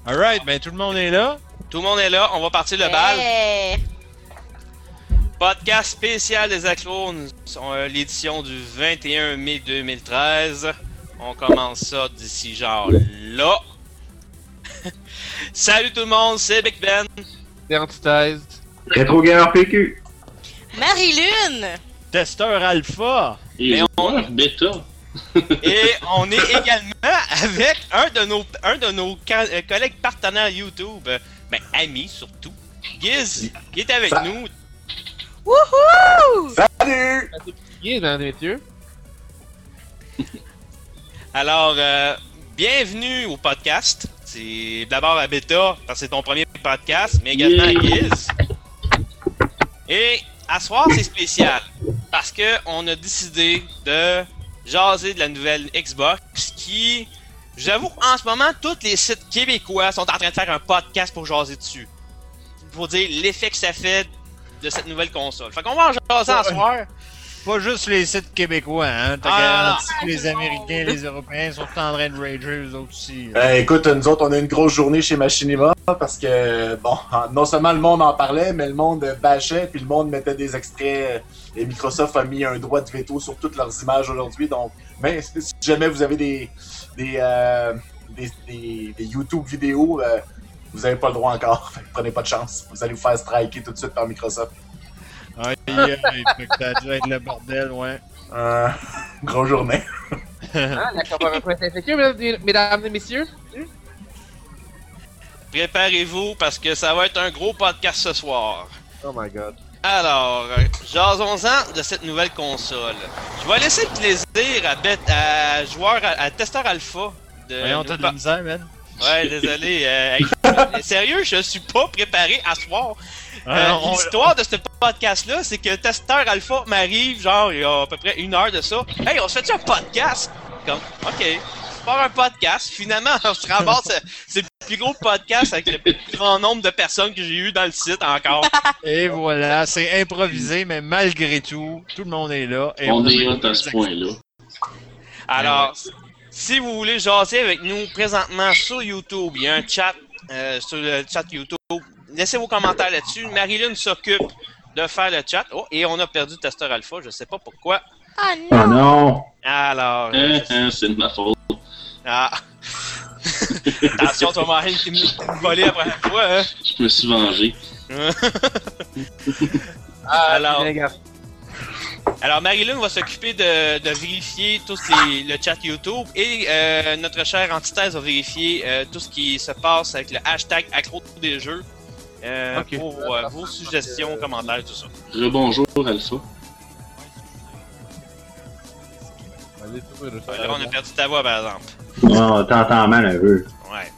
Alright, ben tout le monde est là. Tout le monde est là, on va partir le bal. Podcast spécial des Aclones, l'édition du 21 mai 2013. On commence ça d'ici genre là. Salut tout le monde, c'est Big Ben. C'est Antithèse. Rétro Gamer PQ. Marie-Lune! Testeur Alpha. Et on... Bêta. Et on est également avec un de nos collègues partenaires YouTube, amis surtout, Giz, qui est avec nous. Wouhou! Salut! Yes, mesdames et messieurs. Alors, bienvenue au podcast. C'est d'abord à Beta, parce que c'est ton premier podcast, mais également à Giz. Et à soir, c'est spécial, parce que on a décidé de jaser de la nouvelle Xbox qui, j'avoue qu'en ce moment, tous les sites québécois sont en train de faire un podcast pour jaser dessus. Pour dire l'effet que ça fait de cette nouvelle console. Fait qu'on va en jaser à soir. Pas juste les sites québécois, hein. T'as garanti que les Américains et les Européens sont en train de rager eux autres aussi. Écoute, nous autres, on a une grosse journée chez Machinima parce que, bon, non seulement le monde en parlait, mais le monde bâchait, puis le monde mettait des extraits. Et Microsoft a mis un droit de veto sur toutes leurs images aujourd'hui. Donc, mais si jamais vous avez des YouTube vidéos, vous n'avez pas le droit encore. Fait que prenez pas de chance. Vous allez vous faire striker tout de suite par Microsoft. Aïe, aïe, ça a dû être le bordel, ouais. Grosse journée. La corporation est insécure, mesdames et messieurs. Préparez-vous parce que ça va être un gros podcast ce soir. Oh my god. Alors, jasons-en de cette nouvelle console. Je vais laisser le plaisir à joueur, à testeur alpha. Voyons, t'as de la misère, man. Ouais, désolé. Sérieux, je suis pas préparé à soir. L'histoire de ce podcast-là, c'est que testeur alpha m'arrive, genre, il y a à peu près 1 heure de ça. Hey, on se fait un podcast? Comme, ok, c'est pas un podcast. Finalement, on se ramasse, c'est le plus gros podcast avec le plus grand nombre de personnes que j'ai eu dans le site encore. Et voilà, c'est improvisé, mais malgré tout, tout le monde est là. Et on est hot à ce point-là. Alors, si vous voulez jaser avec nous présentement sur YouTube, il y a un chat sur le chat YouTube. Laissez vos commentaires là-dessus. Marie-Lune s'occupe de faire le chat. Oh, et on a perdu Testeur Alpha, je sais pas pourquoi. Ah Oh non! non! Alors. C'est de ma faute. Ah! Attention, tu vas m'arrêter de me voler après la fois, hein? Je me suis vengé. Alors, Marie-Lune va s'occuper de vérifier tout le chat YouTube et notre chère Antithèse va vérifier tout ce qui se passe avec le hashtag accro des jeux pour vos suggestions, commentaires, tout ça. Rebonjour, Alpha. Là, on a perdu ta voix, par exemple. Oh, t'entends mal un peu. Ouais.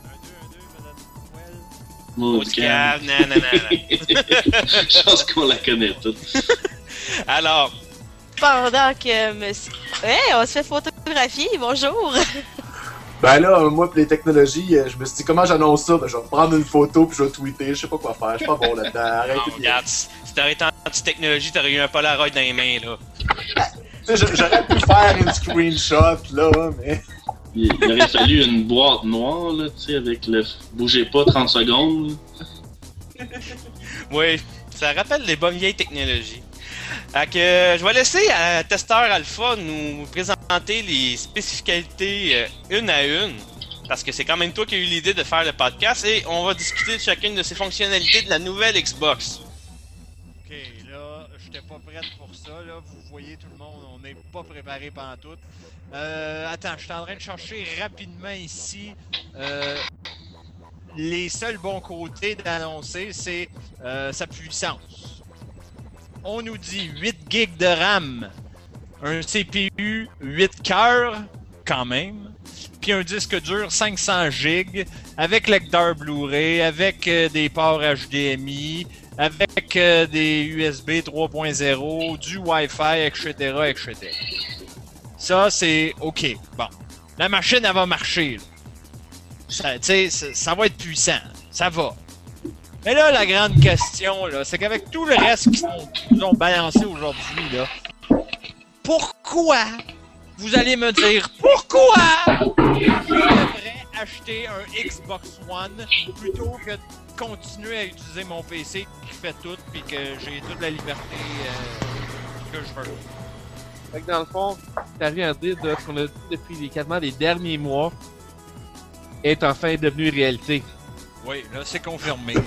Maudicave. Non. Je pense qu'on la connaît toute. Alors, Pendant que monsieur... Hey, on se fait photographier, bonjour! Ben là, moi, pour les technologies, je me suis dit, comment j'annonce ça? Ben, je vais prendre une photo puis je vais tweeter, je sais pas quoi faire, je suis pas bon là-dedans, arrêtez. regarde, si t'aurais été anti-technologie, t'aurais eu un Polaroid dans les mains, là. J'aurais pu faire une screenshot, là, mais... Il aurait fallu une boîte noire, là, tu sais, avec le bougez pas 30 secondes. Oui, ça rappelle les bonnes vieilles technologies. Fait que je vais laisser à Testeur Alpha nous présenter les spécificités une à une. Parce que c'est quand même toi qui as eu l'idée de faire le podcast et on va discuter de chacune de ces fonctionnalités de la nouvelle Xbox. Ok, là, j'étais pas prête pour ça, là. Vous voyez tout le monde, on n'est pas préparé pantoute. Attends, je suis en train de chercher rapidement ici. Les seuls bons côtés d'annoncer, c'est sa puissance. On nous dit 8 GB de RAM, un CPU 8 cœurs, quand même, puis un disque dur 500 GB, avec lecteur Blu-ray, avec des ports HDMI, avec des USB 3.0, du Wi-Fi, etc., etc. Ça, c'est OK. Bon. La machine, elle va marcher. Ça va être puissant. Ça va. Mais là, la grande question, là, c'est qu'avec tout le reste qui nous ont balancé aujourd'hui, là, pourquoi, vous allez me dire, pourquoi je devrais acheter m'acheter un Xbox One plutôt que de continuer à utiliser mon PC qui fait tout puis que j'ai toute la liberté que je veux. Fait que dans le fond, t'arrives à dire de ce qu'on a dit depuis quasiment les derniers mois est enfin devenu réalité. Oui, là, c'est confirmé.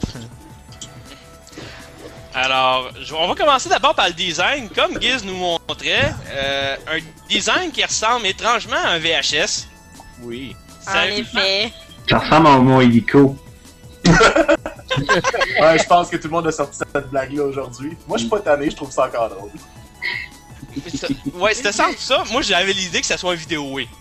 Alors, on va commencer d'abord par le design. Comme Giz nous montrait, un design qui ressemble étrangement à un VHS. Oui. En effet. Ça ressemble à mon hélico. Ouais, je pense que tout le monde a sorti cette blague-là aujourd'hui. Moi, je suis pas tanné, je trouve ça encore drôle. Ouais, c'était ça, ça. Moi, j'avais l'idée que ça soit un vidéo, oui.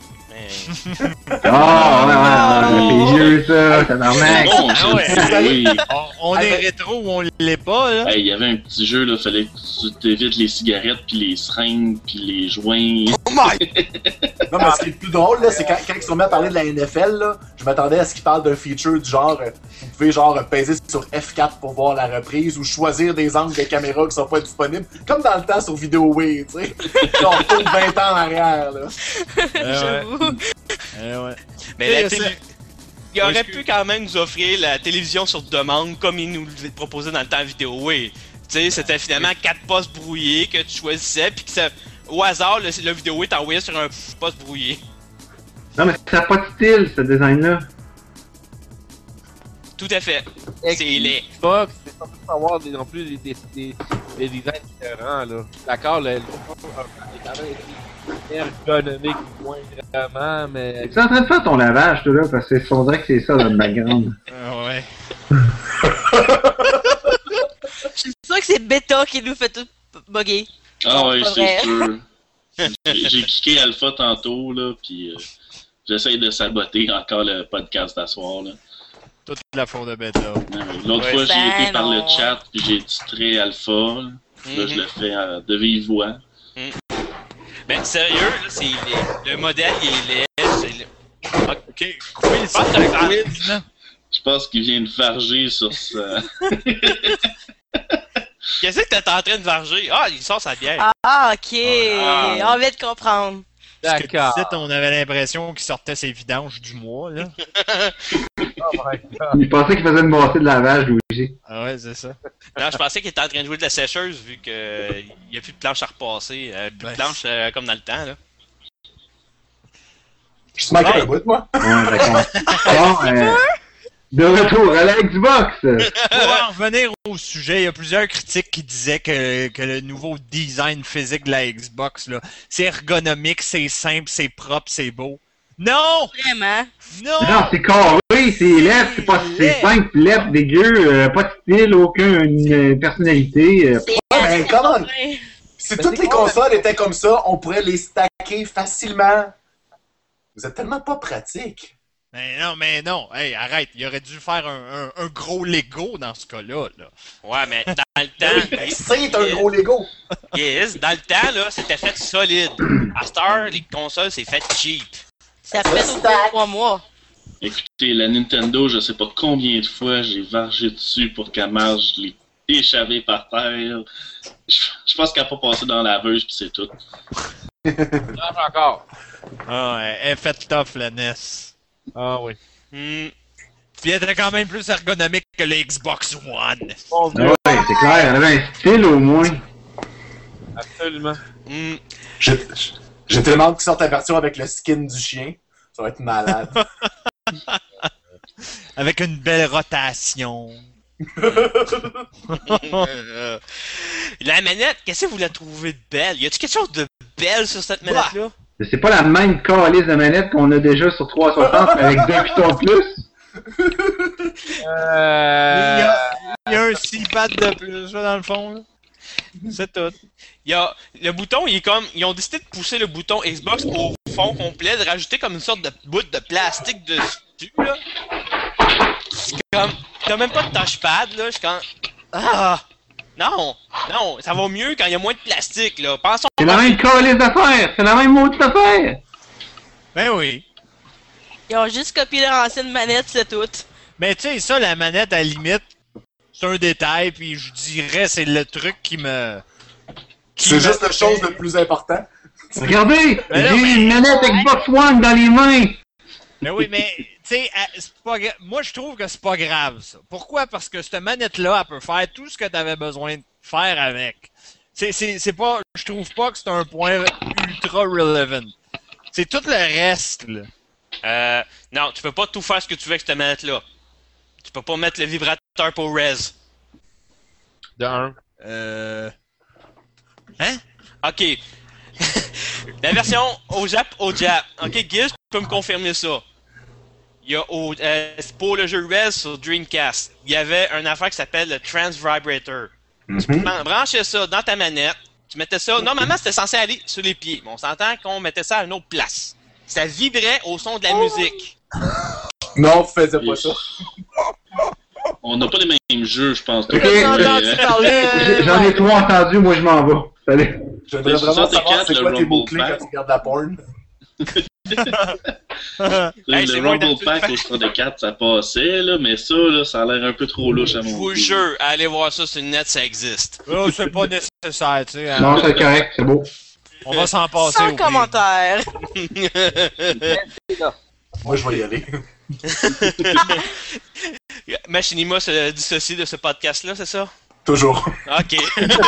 Ah, ouais, c'est vieux ça, tabarnak. Bon, Ah ouais. oui. On est rétro ou on l'est pas, là? Hey, il y avait un petit jeu, là, fallait que tu t'évites les cigarettes, puis les seringues, puis les joints. Oh my! Non, mais ce qui est le plus drôle, là, c'est quand ils se remettent à parler de la NFL, là, je m'attendais à ce qu'ils parlent d'un feature du genre, vous pouvez genre peser sur F4 pour voir la reprise ou choisir des angles de caméra qui sont pas disponibles, comme dans le temps sur VideoWay, tu sais. On retourne 20 ans en arrière, là. J'avoue. Ouais. Mais la C'est- télé... Il aurait pu quand même nous offrir la télévision sur demande comme il nous le proposait dans le temps vidéo. Oui. Tu sais, c'était finalement 4 postes brouillés que tu choisissais, puis que ça, au hasard, le vidéo t'envoyait sur un poste brouillé. Non, mais ça n'a pas de style, ce design-là. Tout à fait. C'est laid. Xbox, c'est pas pour savoir non plus des designs différents, là. D'accord, le est quand même ergonomique, moins vraiment, mais... Tu es en train de faire ton lavage, toi, là, parce que on dirait que c'est ça, notre background. Ouais. Je suis sûre que c'est Beta qui nous fait tout bugger. Ah ouais, Pas c'est vrai. sûr. J'ai kické Alpha tantôt, là, puis j'essaye de saboter encore le podcast d'asseoir, là. Toute la faute de bêta. L'autre Ouais. fois, j'ai Ben été par le non. chat, puis j'ai titré Alpha, là. Là, je le fais de vive voix. Ben, sérieux, là, c'est le modèle, il est laid. C'est le- Ok, quiz, Ah, c'est un ah. quiz, là. Je pense qu'il vient de varger sur ça. Qu'est-ce que t'es en train de varger? Ah, il sort sa bière. Ah, ok. Ah. On vient de comprendre. Parce que D'accord. d'ici, on avait l'impression qu'il sortait ses vidanges du mois, là. Oh my God. Il pensait qu'il faisait une brassée de lavage, lui aussi. Ah ouais, c'est ça. Non, je pensais qu'il était en train de jouer de la sécheuse vu qu'il n'y a plus de planches à repasser. Plus Ben, de planches comme dans le temps, là. Je suis manqué un bout, moi. Ouais, d'accord. Bon, de retour à la Xbox. Pour en revenir au sujet, il y a plusieurs critiques qui disaient que le nouveau design physique de la Xbox, là, c'est ergonomique, c'est simple, c'est propre, c'est beau. Non! Vraiment. Non! Non, c'est carré, c'est laid, c'est simple, laid, dégueu, pas de style, aucune personnalité. C'est Ouais, mais comment? Ouais. Si Mais toutes c'est les quoi, consoles étaient comme ça, on pourrait les stacker facilement. Vous êtes tellement pas pratique. Mais non, hey, arrête, il aurait dû faire un gros Lego dans ce cas-là, là. Ouais, mais dans le temps. C'est un gros Lego. Yes, dans le temps, là, c'était fait solide. À cette heure, les consoles, c'est fait cheap. Ça fait au bout de 3 mois. Écoutez, la Nintendo, je sais pas combien de fois j'ai vargé dessus pour qu'elle marche, je l'ai échavé par terre. Je pense qu'elle a pas passé dans la laveuse, pis c'est tout. Marche encore. Ah ouais, elle fait tough, la NES. Ah oui. Hmm. Puis elle était quand même plus ergonomique que le Xbox One. Bon Ah Dieu, ouais, c'est clair, elle avait un style au moins. absolument. Hmm. J'ai tellement hâte qu'ils sortent la version avec le skin du chien. Ça va être malade. Avec une belle rotation. La manette, qu'est-ce que vous la trouvez de belle? Y a-tu quelque chose de belle sur cette manette-là? C'est pas la même calice de manette qu'on a déjà sur 360 avec 2 pitons de plus. Il y a un 6-pad de plus, là, dans le fond. Là. C'est tout. Y a, le bouton, il est comme. Ils ont décidé de pousser le bouton Xbox au fond complet, de rajouter comme une sorte de bout de plastique dessus, là. C'est comme. T'as même pas de touchpad, là. Je suis comme. Ah! Non! Non! Ça va mieux quand il y a moins de plastique, là. Pensons. C'est la même calice d'affaires, c'est la même maudite affaire. Ben oui. Ils ont juste copié leur ancienne manette, c'est tout. Mais tu sais, ça, la manette, à la limite, c'est un détail, puis je dirais, c'est le truc qui me... C'est juste la chose le plus important. Regardez, Mais j'ai non, mais- une manette Xbox One dans les mains. Mais oui, mais, tu sais, moi, je trouve que c'est pas grave, ça. Pourquoi? Parce que cette manette-là, elle peut faire tout ce que tu avais besoin de faire avec. C'est pas, je trouve pas que c'est un point ultra relevant. C'est tout le reste, là. Non, tu peux pas tout faire ce que tu veux avec cette manette-là. Tu peux pas mettre le vibrateur pour res. De un. Hein? Ok. La version au Jap. Ok, Giz, tu peux me confirmer ça. Il y a pour le jeu Res sur Dreamcast, il y avait une affaire qui s'appelle le Trans Vibrator. Tu branchais ça dans ta manette, tu mettais ça. Normalement, c'était censé aller sur les pieds, mais on s'entend qu'on mettait ça à une autre place. Ça vibrait au son de la musique. Non, faisais pas ça. On n'a pas les mêmes jeux, je pense. Ok, j'en ai trop entendu, moi je m'en vais. Salut. Je voudrais vraiment savoir c'est le quoi tes Rumble mots-clés Pack. quand tu regardes la porn. Hey, c'est Le moi, Rumble d'habitude, Pack au 64, ça passait, là, mais ça, là, ça a l'air un peu trop louche à Je mon vous goût. jure, allez voir ça sur le net, ça existe. Oh, c'est pas nécessaire, tu sais. Non, c'est correct, c'est beau. On va s'en passer Sans au pire. commentaire. Moi, je vais y aller. Machinima se dissocie de ce podcast-là, c'est ça? Toujours. Ok.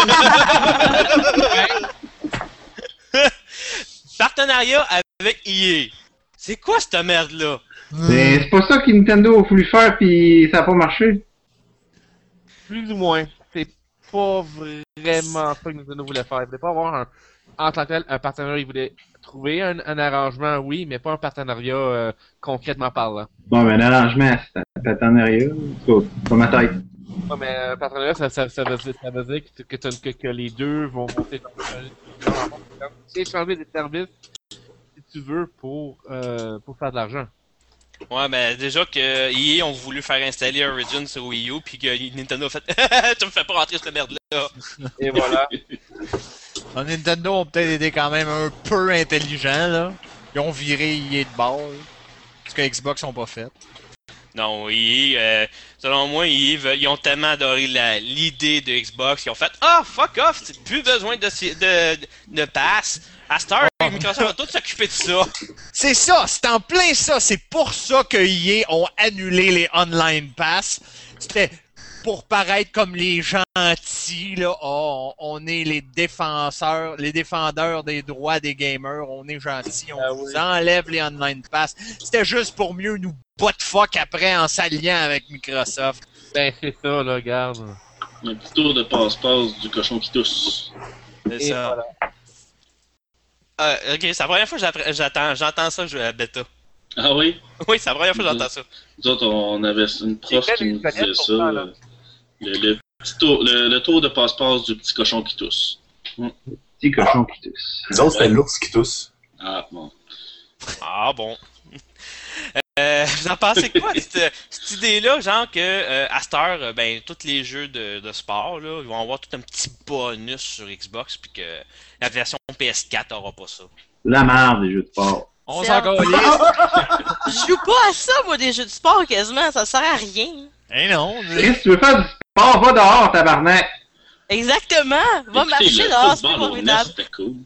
Partenariat avec EA. C'est quoi cette merde-là? Mais c'est pas ça que Nintendo a voulu faire pis ça a pas marché. Plus ou moins. C'est pas vraiment ça que Nintendo voulait faire. Il voulait pas avoir en tant que tel, un partenariat. Il voulait trouver un arrangement, oui, mais pas un partenariat concrètement parlant. Bon, ben, l'arrangement, c'est un partenariat. C'est pas ma tête. Ouais, mais un partenariat, ça veut dire que les deux vont s'échanger des services, si tu veux, pour faire de l'argent. Ouais, mais déjà que EA ont voulu faire installer Origin sur Wii U, puis que Nintendo a fait tu me fais pas rentrer cette merde-là. Et voilà. Nintendo ont peut-être été quand même un peu intelligents, là. Ils ont viré EA de bord, là. Ce que Xbox ont pas fait. Non, EA, selon moi, EA, ils ont tellement adoré l'idée de Xbox qu'ils ont fait ah, fuck off, c'est plus besoin de pass. À Star, Microsoft va tout s'occuper de ça. C'est ça, c'est en plein ça. C'est pour ça que EA ont annulé les online pass. C'était pour paraître comme les gentils, là. Oh, on est les défendeurs des droits des gamers. On est gentils, on vous enlève les online pass. C'était juste pour mieux nous butt fuck après en s'alliant avec Microsoft. Ben, c'est ça, là, regarde. Un petit tour de passe-passe du cochon qui tousse. C'est Et ça. voilà. Ok, c'est la première fois que j'entends ça jouer à bêta. Ah oui? Oui, c'est la première fois que j'entends ça. Nous autres, on avait une prof C'est qui nous quelle disait planète ça. pour ça, là? Le tour de passe-passe du petit cochon qui tousse. Petit cochon qui tousse. Les autres, c'était l'ours qui tousse. Ah, bon. Ah bon. Vous en pensez quoi de cette idée-là, genre que à cette heure, ben, tous les jeux de sport, là, ils vont avoir tout un petit bonus sur Xbox, puis que la version PS4 aura pas ça. La merde des jeux de sport. On C'est s'en calisse. Je joue pas à ça, moi, des jeux de sport, quasiment. Ça sert à rien. Eh non. Chris, tu veux faire du sport, va dehors, tabarnak. Exactement. Va Écoutez, marcher le dehors, c'est pas football au NES, formidable. c'était cool.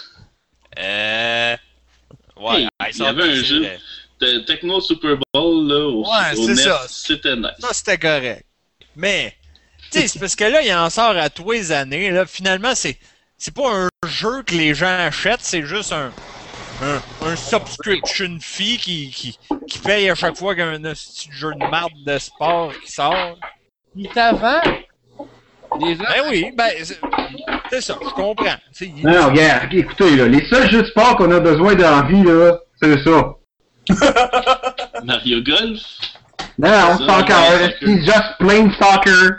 Ouais, Hey, il y avait un jeu de Techno Super Bowl là, au c'est NES, ça. c'était nice. Ça, c'était correct. Mais, tu sais, c'est parce que là, il en sort à tous les années. Là, finalement, c'est pas un jeu que les gens achètent, c'est juste un subscription fee qui paye à chaque fois qu'il y a un petit jeu de marde de sport qui sort. Puis avant, les gens... Ben oui, ben, c'est ça, je comprends. Non, regarde, ok, écoutez, là, les seuls jeux de sport qu'on a besoin dans la vie, là, c'est ça. Mario Golf? Non, Ça, soccer, ouais, c'est just plain soccer.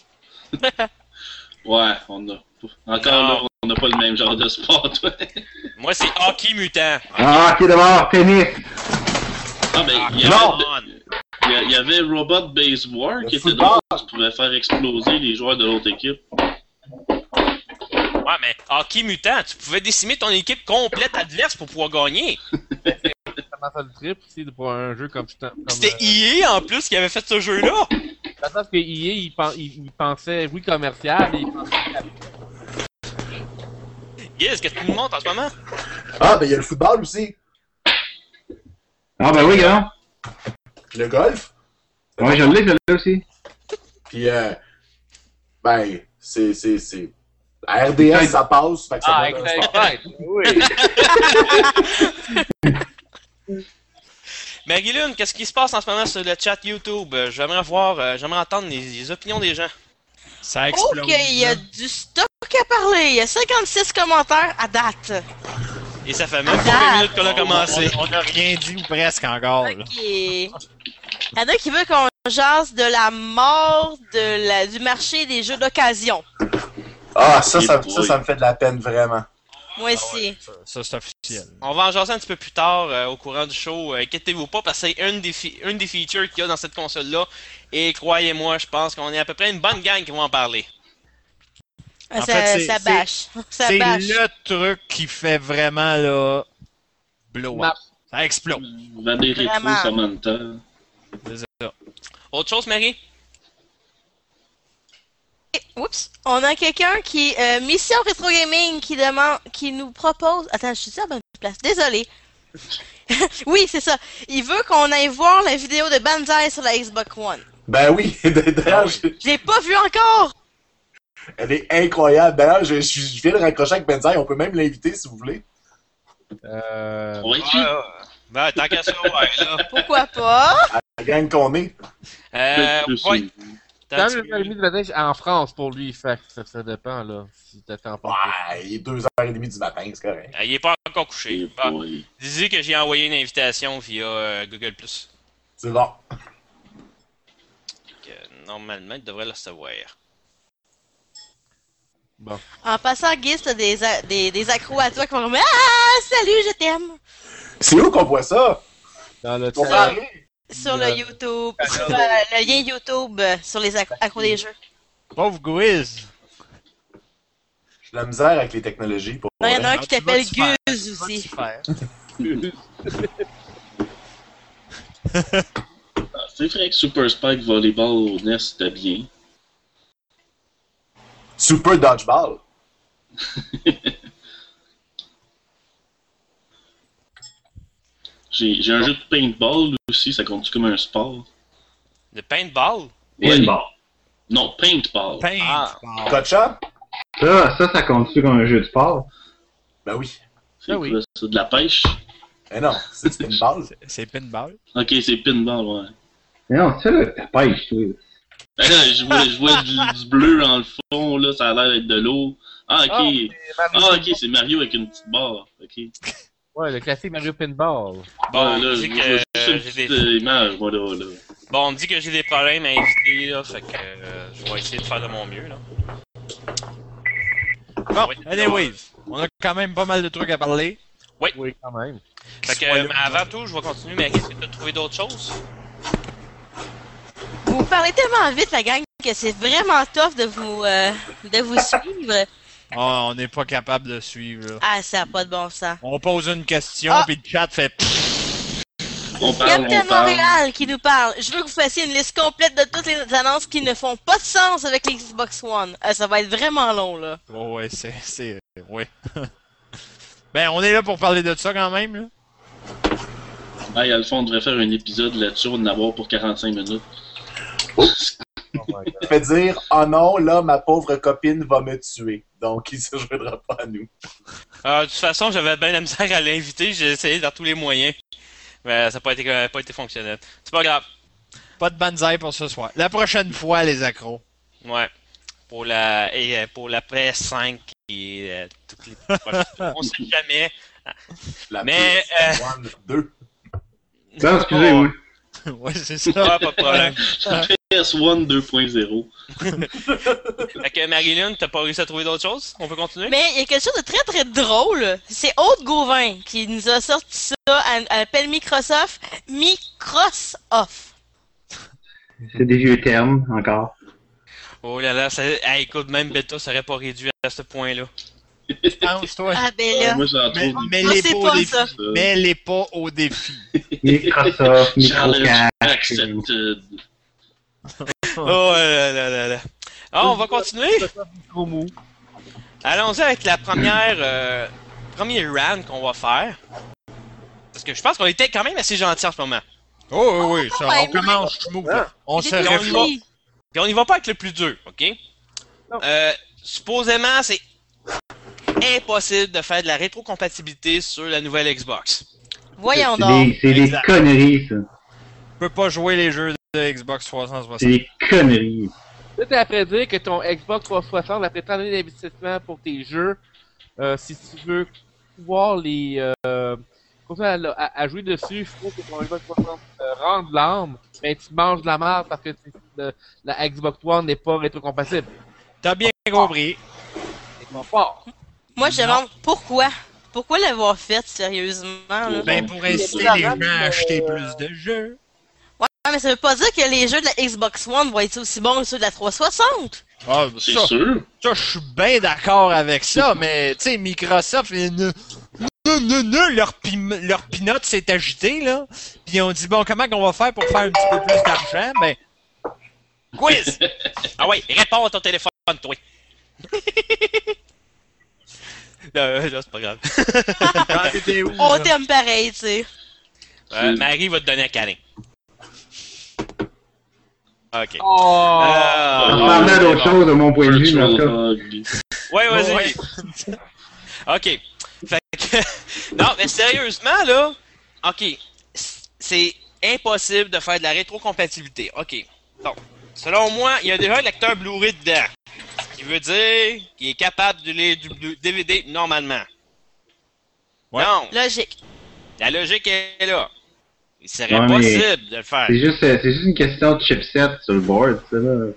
Ouais, on a. Encore là, on n'a pas le même genre de sport, toi. Moi, c'est hockey mutant. Ah, ok, d'abord, tennis. Ah, ben, il y avait Robot Base War qui était drôle. Tu pouvais faire exploser les joueurs de l'autre équipe. Ouais, mais hockey mutant, tu pouvais décimer ton équipe complète adverse pour pouvoir gagner. Comment ça le trip aussi pour un jeu comme ça. C'était EA en plus qui avait fait ce jeu-là. Parce que EA, il pensait, oui, commercial, mais il pensait... Guiz, qu'est-ce que tu nous montres en ce moment? Ah, ben il y a le football aussi. Ah, ben oui, gars. Le golf. Ouais, je l'ai aussi. Puis, ben, c'est... À RDS, ça passe. Fait que ça Ah, doit être un sport. oui. Marilyn, qu'est-ce qui se passe en ce moment sur le chat YouTube? J'aimerais entendre les opinions des gens. Ça explose. Ok, il y a du stock à parler. Il y a 56 commentaires à date. Et ça fait même pas 20 minutes qu'on a commencé. On a rien dit ou presque encore. Là. Ok. Il y en a qui veulent qu'on jase de la mort du marché des jeux d'occasion. Ah, ça me fait de la peine, vraiment. Moi aussi. Ça, c'est officiel. On va en jaser un petit peu plus tard au courant du show. Inquiétez-vous pas parce que c'est une des features qu'il y a dans cette console-là. Et croyez-moi, je pense qu'on est à peu près une bonne gang qui va en parler. Ah, En fait, ça bâche. Ça C'est bâche. le truc qui fait vraiment, là, blow up. Ça explose. Vader Rétro, Vraiment. Samantha. C'est ça. Autre chose, Marie? Oups. On a quelqu'un qui... Mission Retro Gaming qui nous propose... Attends, je suis à la bonne place. Désolé. Oui, c'est ça. Il veut qu'on aille voir la vidéo de Banzai sur la Xbox One. Ben oui, d'ailleurs, Je l'ai pas vu encore! elle est incroyable. D'ailleurs, je viens de raccrocher avec Benzaï. On peut même l'inviter si vous voulez. On va être Ben, tant qu'à ça, ouais, là. Pourquoi pas? La gang qu'on est. Ouais. Quand le demi du matin en France pour lui, fait que ça dépend, là. Si t'attends pas. Ouais, il est 2h30 du matin, c'est correct. Il est pas encore couché. Bon, Oui. dis-lui que j'ai envoyé une invitation via Google+. C'est bon. Normalement, il devrait le recevoir. Bon. En passant, Guy, t'as des accros à toi qui vont dire Ah, salut, je t'aime! C'est où qu'on voit ça? Dans le On chat. parle. Sur le YouTube, sur le lien YouTube, sur les accros des jeux. Pauvre Gwiz. J'ai de la misère avec les technologies. Pour Non, il y en a un Ah, qui tu vas t'appelle te faire. Guz aussi. Super. C'est vrai que Super Spike Volleyball au NES, c'était bien. Super Dodgeball. J'ai un jeu de paintball aussi, ça compte comme un sport? Le paintball? Pinball. Non, paintball. Paint. Ah. Gotcha? Ça compte-tu comme un jeu de sport? Ben oui. C'est oui. quoi ça? De la pêche? Eh non, c'est du pinball. C'est pinball. Ok, c'est pinball, ouais. Non, ça, là, ta pêche, toi. Je vois du bleu dans le fond, là, ça a l'air d'être de l'eau. Ah, ok. Ok, c'est Mario avec une petite barre. Ok. Ouais, le classique Mario Pinball. Bon, Ouais, on là, dit je que vois juste une j'ai petite des... image, moi, là. Bon, on me dit que j'ai des problèmes à inviter, là, fait que je vais essayer de faire de mon mieux, là. Bon, Oui. anyways, on a quand même pas mal de trucs à parler. Oui, quand même. Fait que, Soyons- avant tout, je vais continuer, mais est-ce que tu as trouvé d'autres choses? Vous parlez tellement vite, la gang, que c'est vraiment tough de vous suivre. Ah, on n'est pas capable de suivre. Là. Ah, ça n'a pas de bon sens. On pose une question, Ah. puis le chat fait. On parle, Captain on parle. Montréal qui nous parle. Je veux que vous fassiez une liste complète de toutes les annonces qui ne font pas de sens avec l'Xbox One. Ça va être vraiment long, là. Oh, ouais, ouais. Ben, on est là pour parler de ça quand même. Là. Hey, Alpha, on devrait faire un épisode là-dessus, on va en avoir pour 45 minutes. Oh my God. Il fait dire oh non, là, ma pauvre copine va me tuer. Donc, il ne se joindra pas à nous. De toute façon, j'avais bien la misère à l'inviter, j'ai essayé dans tous les moyens. Mais ça n'a pas été fonctionnel. C'est pas grave. Pas de banzai pour ce soir. La prochaine fois, les accros. Ouais. Pour la PS5 et toutes les prochaines. On sait jamais. La Mais, PS1, 2. Non, excusez-moi. Ouais, c'est ça. Ah, pas de problème. PS1 2.0. Fait que Marilyn, t'as pas réussi à trouver d'autres choses? On peut continuer? Mais il y a quelque chose de très très drôle. C'est Aude Gauvin qui nous a sorti ça. Elle appelle Microsoft Microsoft. C'est des vieux termes, encore. Oh là là, écoute, même Beta serait pas réduit à ce point-là. Tu penses, toi? Ah ben là. Moi, j'en Mais, trouve mais Non, les c'est pas au pas défi. ça. Mais les pas au défi. Microsoft, Challenge Microcash. accepted. Oh là là là là. Ah, on va continuer? Trop mou. Allons-y avec la premier round qu'on va faire. Parce que je pense qu'on était quand même assez gentils en ce moment. Oh oui, ça, Ouais, on commence smooth. Là. On se J'ai réfléchit. réfléchit. compris. Puis on y va pas avec le plus dur, ok? Non. Supposément, c'est impossible de faire de la rétrocompatibilité sur la nouvelle Xbox. Voyons donc. C'est des Exact. conneries, ça. Tu peux pas jouer les jeux de Xbox 360. C'est des conneries. Là, t'es à prédire que ton Xbox 360, après tant d'années d'investissement pour tes jeux, si tu veux pouvoir les continuer à jouer dessus, il faut que ton Xbox 360 rende l'âme, mais tu manges de la merde parce que la Xbox One n'est pas rétrocompatible. T'as bien compris. C'est pas fort. Moi, je demande pourquoi. Pourquoi l'avoir fait, sérieusement, là? Ben, pour inciter les gens à acheter plus de jeux. Ouais, mais ça veut pas dire que les jeux de la Xbox One vont être aussi bons que ceux de la 360. Ah, C'est ça, sûr. je suis bien d'accord avec ça, mais tu sais, Microsoft, leur peanut s'est agité, là. Puis on dit, bon, comment qu'on va faire pour faire un petit peu plus d'argent? Ben, quiz! Ah ouais, réponds à ton téléphone, toi. Là, c'est pas grave. Quand t'étais où? On là? t'aime pareil, tu sais. Marie va te donner un câlin. Ok. Oh! Ça Ah, ressemblait à d'autres bon. choses de mon point de vue, mais en tout cas. Virtual Hug. Ouais, vas-y. Ouais. Ok. Fait que... Non, mais sérieusement, là, ok. C'est impossible de faire de la rétrocompatibilité. Ok. Donc, selon moi, il y a déjà un lecteur Blu-ray dedans. Ce qui veut dire qu'il est capable de lire du DVD normalement. Ouais. Donc, Logique. la logique est là. Il serait Ouais, mais possible de le faire. C'est juste une question de chipset sur le board, ça, là.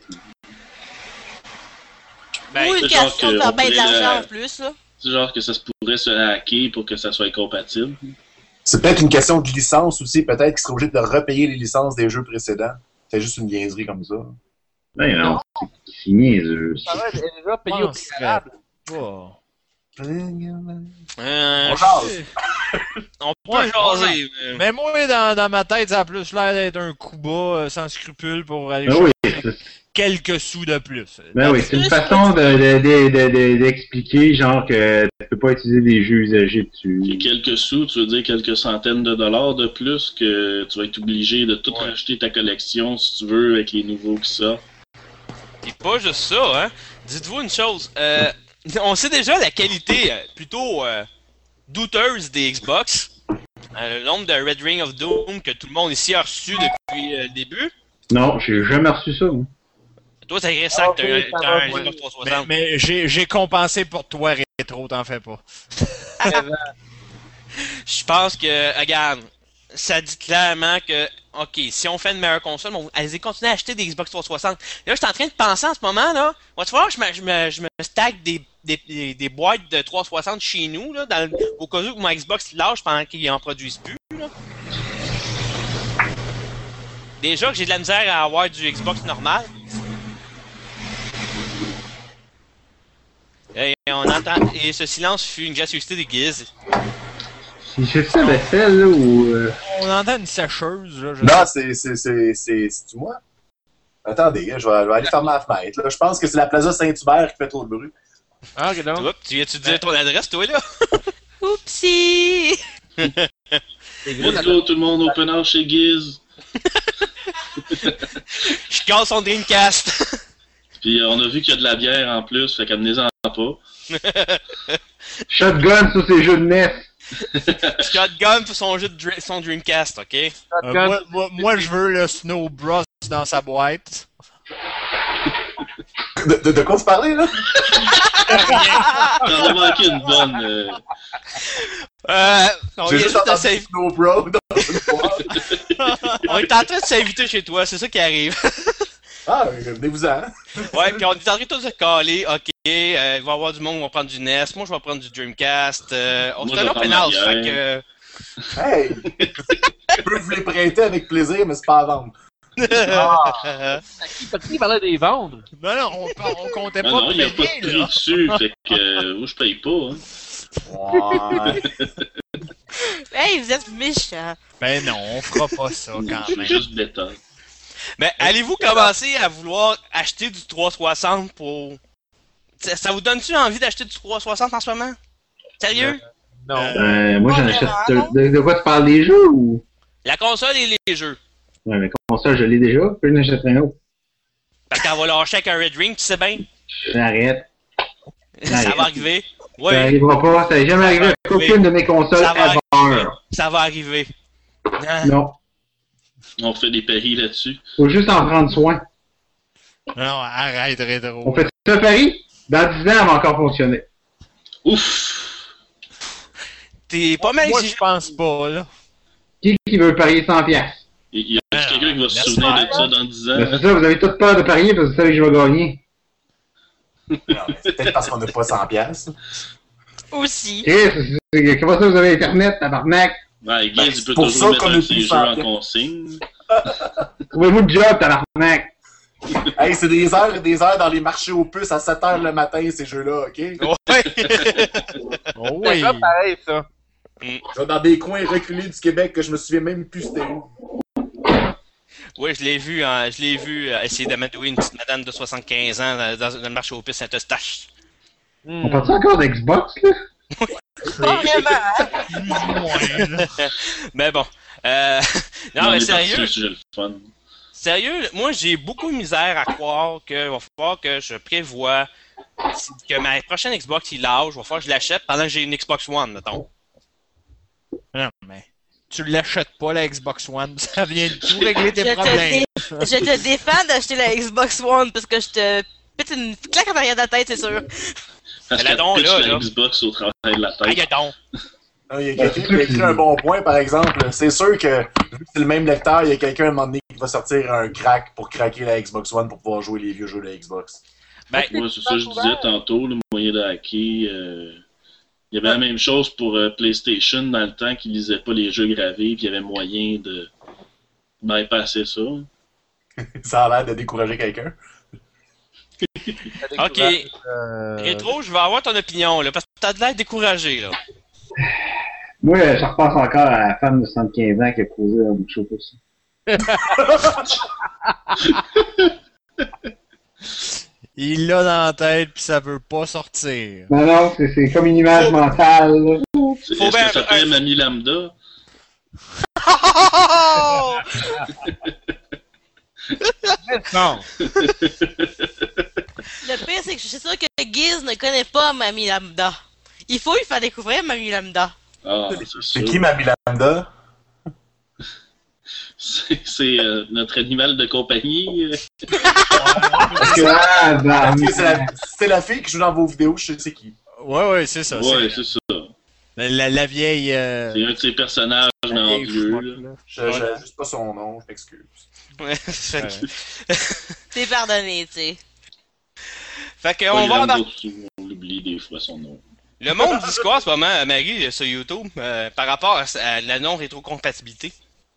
Ben, Ou une c'est genre question de que faire on bien de pourrait l'argent la- en plus, là. C'est genre que ça se pourrait se hacker pour que ça soit compatible. C'est peut-être une question de licence aussi. Peut-être qu'ils seraient obligés de repayer les licences des jeux précédents. C'est juste une niaiserie comme ça. Ben non, c'est niaiseux. Ça va, elle est déjà payée Je au penserais préalable. Oh. On jase. on peut Ouais, jaser. Mais moi, dans ma tête, ça a plus l'air d'être un coup bas sans scrupule pour aller Ben chercher oui, c'est- quelques sous de plus. ben oui, c'est une façon d'expliquer, genre, que tu peux pas utiliser des jeux usagés Et dessus. quelques sous, tu veux dire quelques centaines de dollars de plus que tu vas être obligé de tout racheter ta collection si tu veux avec les nouveaux qui sortent. Et pas juste ça, hein. Dites-vous une chose. On sait déjà la qualité plutôt douteuse des Xbox. Le nombre de Red Ring of Doom que tout le monde ici a reçu depuis le début. Non, j'ai jamais reçu ça, moi. Toi, c'est récent que oui, ça t'as va, un oui. Xbox 360. Mais j'ai compensé pour toi, Rétro, t'en fais pas. Je pense que, regarde, ça dit clairement que, ok, si on fait une meilleure console, allez continuer à acheter des Xbox 360. Là, je suis en train de penser en ce moment, là, va-tu voir que je me stack des boîtes de 360 chez nous, là, au cas où mon Xbox lâche pendant qu'il en produise plus, là. Déjà que j'ai de la misère à avoir du Xbox normal. Et on entend, et ce silence fut une gratuité de Guise. Si j'ai ça vaisselle, là, ou... On entend une sécheuse, là. Non, c'est-tu moi? Attendez, je vais aller fermer la fenêtre. Là. Je pense que c'est la Plaza Saint-Hubert qui fait trop de bruit. Ah, ok, donc. Toi, tu viens-tu dire ton adresse, toi, là? Oupsie! C'est gros, Let's go, tout le monde open house chez Giz. Je casse son Dreamcast. Puis on a vu qu'il y a de la bière en plus, fait qu'amenez-en pas. Shotgun sur ces jeux de NES. Shotgun pour son jeu de son Dreamcast, ok? Moi, je veux le Snow Bros dans sa boîte. De quoi vous parlez, là? T'en as manqué une bonne. On J'ai vient juste juste de entendu s'inviter. Snow Bro dans une boîte. On est en train de s'inviter chez toi, c'est ça qui arrive. Ah, venez-vous-en. Ouais, puis on est en train de se caler, ok. Il va y avoir du monde qui va prendre du NES, moi je vais prendre du Dreamcast. On Moi, se je vais donne open prendre house, la fait bière. que. Hey! Je peux vous les prêter avec plaisir, mais c'est pas à vendre. Qui parlait des vendre? Non, on comptait Ah pas non, il n'y a pas de payer, prix là. dessus, fait que moi je paye pas. Hein. Ouais. Hey, vous êtes méchants. Ben non, on fera pas ça quand C'est même. juste bêta. Mais allez-vous commencer à vouloir acheter du 360 pour. Ça vous donne-tu envie d'acheter du 360 en ce moment? Sérieux? Non. Moi, j'en Pas achète. vraiment, De quoi tu parles, des jeux ou? La console et les jeux. Ouais, mais comment ça, je l'ai déjà, puis je n'achèterai un autre. Parce qu'elle va lâcher avec un Red Ring, tu sais bien. J'arrête. Ça va arriver. Ça Oui, n'arrivera pas, ça n'est jamais arrivé avec aucune de mes consoles Ça va ever. ça va arriver. Ah. Non. On fait des paris là-dessus. Faut juste en prendre soin. Non, arrête, Rétro. On fait ça, Paris? Dans 10 ans, elle va encore fonctionner. Ouf! T'es pas mal Moi, exigeant. je pense pas, là. Qui veut parier 100$? Il y a quelqu'un qui va se laisse souvenir faire. de ça dans 10 ans. Ben, c'est ça, vous avez toute peur de parier parce que vous savez que je vais gagner. Non, mais c'est peut-être parce qu'on n'a pas 100 piastres. Aussi. Comment ça, vous avez Internet, tabarnak? Ouais, Guiz, il peut pour toujours ça mettre qu'on un a de ses plus jeux en 100 piastres. consigne. Trouvez-vous le job, tabarnak? Hey, c'est des heures et des heures dans les marchés aux puces à 7h le matin, ces jeux-là, OK? Ouais. Oh C'est oui. pas pareil, ça. Je vais dans des coins reculés du Québec que je me souviens même plus c'était où. Oui, je l'ai vu essayer d'amadouer une petite madame de 75 ans dans le marché aux puces Saint-Eustache. On parle encore d'Xbox, là? Pas vraiment, hein? Plus ou moins, là. Mais bon. Non, On mais est parti sur sérieux, un sujet le fun. sérieux, moi j'ai beaucoup de misère à croire qu'il va falloir que je prévoie que ma prochaine Xbox il lâche, il va falloir que je l'achète pendant que j'ai une Xbox One, mettons. Non, mais tu l'achètes pas, la Xbox One. Ça vient de tout régler tes Je te problèmes. Je te défends d'acheter la Xbox One parce que je te pète une claque en arrière de la tête, c'est sûr. Parce Mais qu'elle là-donc, pitch là, la là. Xbox au travail de la Aïe tête. donc! Ah, il y a quelqu'un qui a écrit un bon point, par exemple. C'est sûr que, vu que c'est le même lecteur, il y a quelqu'un à un moment donné qui va sortir un crack pour craquer la Xbox One pour pouvoir jouer les vieux jeux de la Xbox. Ben, Moi, c'est ça que je disais tantôt, le moyen de hacker. Il y avait la même chose pour PlayStation dans le temps qui lisait pas les jeux gravés, puis il y avait moyen de bypasser ça. Ça a l'air de décourager quelqu'un. ok. Rétro, je vais avoir ton opinion, là, parce que t'as de l'air découragé, là. Moi, je repense encore à la femme de 75 ans qui a posé un bout de chaud pour ça. Il l'a dans la tête pis ça veut pas sortir. Non, non, c'est comme une image mentale, là. Est-ce Faut bien- que ça s'appelait Mamie Lambda? Oh! Non. Le pire, c'est que je suis sûr que Giz ne connaît pas Mamie Lambda. Il faut lui faire découvrir Mamie Lambda. Ah, c'est C'est sûr. qui, Mamie Lambda? C'est notre animal de compagnie. Ah, bah, C'est la fille qui joue dans vos vidéos, je sais c'est qui. Ouais, c'est ça. Ouais, c'est c'est ça. la vieille. C'est un de ses personnages, mais en vieille vieux. schmuck, là. là. Je juste pas son nom, je m'excuse. Ouais, fait que- C'est pardonné, tu sais. Fait que, Pas on va Graham embarquer. Boursu, on oublie des fois son nom. Le monde dit quoi en ce moment, Marie, sur YouTube, par rapport à la non-rétrocompatibilité?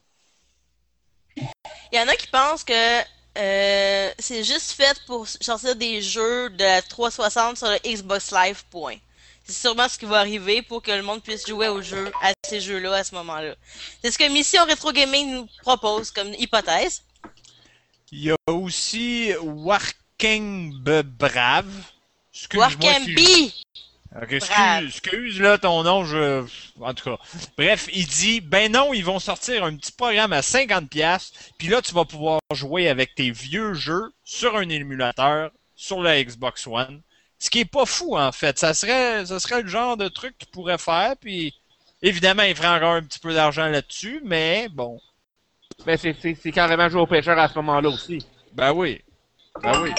Il y en a qui pensent que c'est juste fait pour sortir des jeux de la 360 sur le Xbox Live, point. C'est sûrement ce qui va arriver pour que le monde puisse jouer aux jeux, à ces jeux-là à ce moment-là. C'est ce que Mission Retro Gaming nous propose comme hypothèse. Il y a aussi Warking Brave. Excuse-moi si Warcambi! Ok, Brave. excuse là ton nom, en tout cas. Bref, il dit, ben non, ils vont sortir un petit programme à 50$, puis là, tu vas pouvoir jouer avec tes vieux jeux sur un émulateur, sur la Xbox One. Ce qui est pas fou, en fait. Ça serait le genre de truc qu'ils pourraient faire, puis évidemment, ils feraient encore un petit peu d'argent là-dessus, mais bon. Mais c'est carrément jouer au pêcheur à ce moment-là aussi. Ben oui. Ben oui.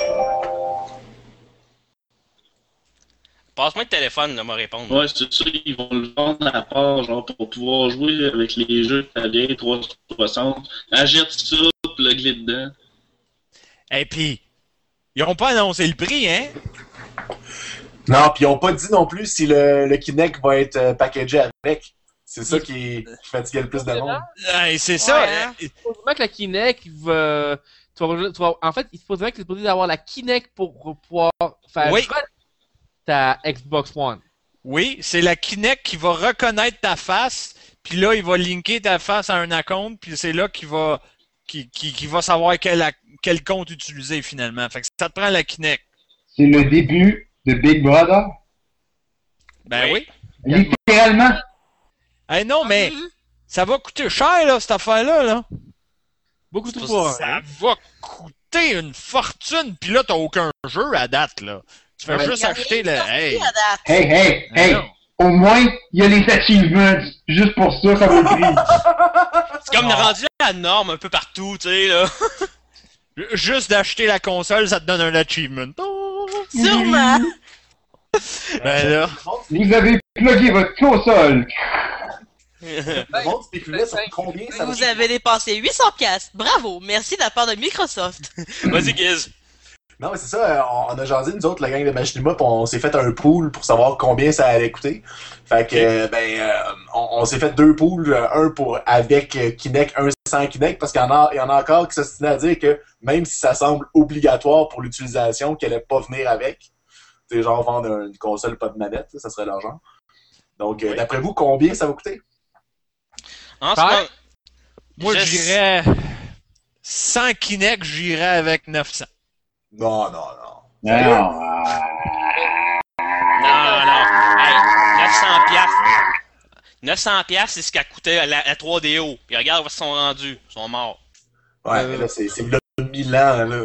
Passe-moi le téléphone, là, m'a répondre. Ouais, c'est ça, ils vont le vendre à part, genre, pour pouvoir jouer avec les jeux de ta vieille 360. Achète ça, plug-les dedans. Et puis, ils ont pas annoncé le prix, hein? Non, puis ils ont pas dit non plus si le Kinect va être packagé avec. C'est ça qui fatiguait le plus de monde. Hey, c'est ça. Ouais, hein? Il faudrait que la Kinect va... En fait, il faudrait que c'est supposé d'avoir la Kinect pour pouvoir faire Oui. jouer ta Xbox One. Oui, c'est la Kinect qui va reconnaître ta face, puis là, il va linker ta face à un account, puis c'est là qu'il va savoir quel compte utiliser finalement. Fait que ça te prend la Kinect. c'est le début de Big Brother. Ben oui. Littéralement. Eh non, mais Mhm. ça va coûter cher, là, cette affaire-là, là. Beaucoup trop fort. Ça va coûter une fortune, pis là, t'as aucun jeu à date, là. Tu fais Ouais. juste acheter le... Hey! Hey! Non. Au moins, il y a les achievements. Juste pour ça, ça vaut le prix. C'est comme rendu à la norme un peu partout, tu sais, là. Juste d'acheter la console, ça te donne un achievement. Oh! Sûrement. Ben là... Vous avez plugué votre console. Le monde spéculait sur combien ça va Vous avez dépensé 800$. Bravo. Merci de la part de Microsoft. Vas-y, Giz. Non, mais c'est ça, on a jasé, nous autres, la gang de Machinima, pis on s'est fait un pool pour savoir combien ça allait coûter. Fait que, on s'est fait 2 pools, un pour avec Kinect, un sans Kinect, parce qu'il y en a encore qui s'ostinaient à dire que même si ça semble obligatoire pour l'utilisation, qu'elle allait pas venir avec, tu sais, genre vendre une console pas de manette, ça serait l'argent. Donc, d'après vous, combien ça va coûter? En ce moment, Moi, je- j'irais... Sans Kinect, j'irais avec 900. Non. Non, non. Hey, 900 piastres. 900 piastres, c'est ce qu'a coûté la 3DO. Puis regarde où ils sont rendus. Ils sont morts. Ouais, mais là, c'est là 1000 ans, là.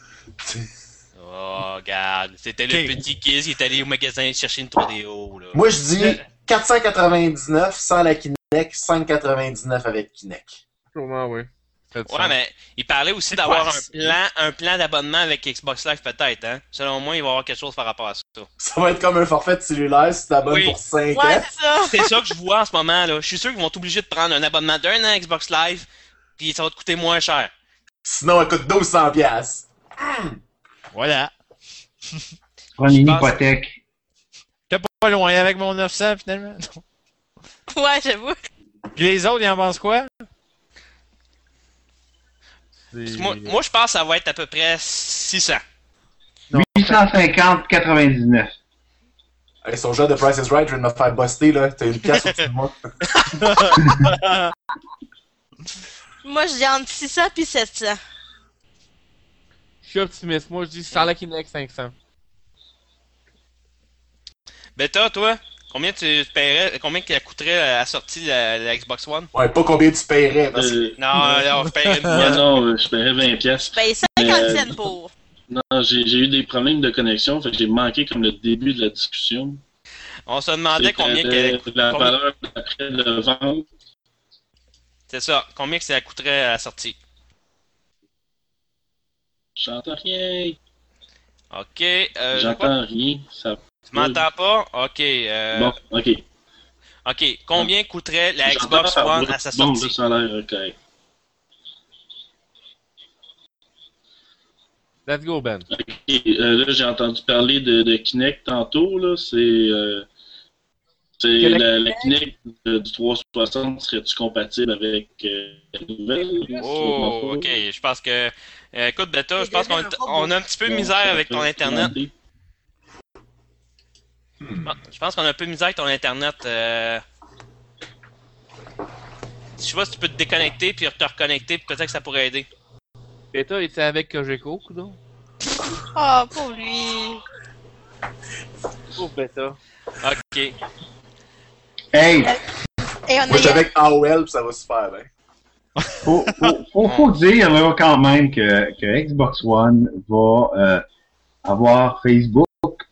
Oh, regarde. C'était Ok. le petit Giz, il est allé au magasin chercher une 3DO, là. Moi, je dis 499 sans la Kinect, 599 avec Kinect. Sûrement, oui. Ouais, mais il parlait aussi d'avoir un plan d'abonnement avec Xbox Live, peut-être, hein. Selon moi, il va y avoir quelque chose par rapport à ça. Ça va être comme un forfait de cellulaire si tu t'abonnes Oui. pour 5 Ouais, ans. c'est ça. C'est ça que je vois en ce moment, là. Je suis sûr qu'ils vont être obligés de prendre un abonnement d'un an Xbox Live, puis ça va te coûter moins cher. Sinon, elle coûte 1200 piastres. Voilà. Prendre une Je pense- hypothèque. T'es pas loin avec mon 900, finalement. Non. Ouais, j'avoue. Puis les autres, ils en pensent quoi? Moi, je pense que ça va être à peu près 600. 850,99. Hey, son jeu de Price is Right, je viens de me faire buster, là. T'as une pièce au-dessus de moi. Moi, je dis entre 600 puis 700. Je suis optimiste. Moi, je dis sans la Kinect 500. Beta, toi, combien tu paierais, combien que coûterait à la sortie de la Xbox One? Ouais, pas combien tu paierais. Parce que... Non, je paierais une Ouais, pièce. non, je paierais 20 piastres. Ben, 50 cents pour. Non, j'ai eu des problèmes de connexion, fait que j'ai manqué comme le début de la discussion. On se demandait combien qu'elle coûte. La valeur après le vente. C'est ça, combien que ça coûterait à la sortie? J'entends rien. Ok, J'entends rien. Ça... tu m'entends pas? Ok, Bon, ok. ok, combien coûterait la J'entends Xbox pas. One à sa Bon, sortie? là, ça a l'air correct. Let's go, Ben. Ok, là, j'ai entendu parler de Kinect tantôt, là. C'est la Kinect du 360, serais-tu compatible avec la nouvelle? Oh, ok, je pense que... écoute, Beta, je pense qu'on a un petit peu de misère avec ton Internet. Je pense qu'on a un peu de misère avec ton Internet. Je sais pas si tu peux te déconnecter puis te reconnecter, puis peut-être que ça pourrait aider. Beta, était avec Cogeco, coudonc? Oh, pour lui. Oh, Beta. Ok. Hey, Et on Moi, je suis a... avec AOL, pis ça va super bien. faut dire là, quand même que Xbox One va avoir Facebook.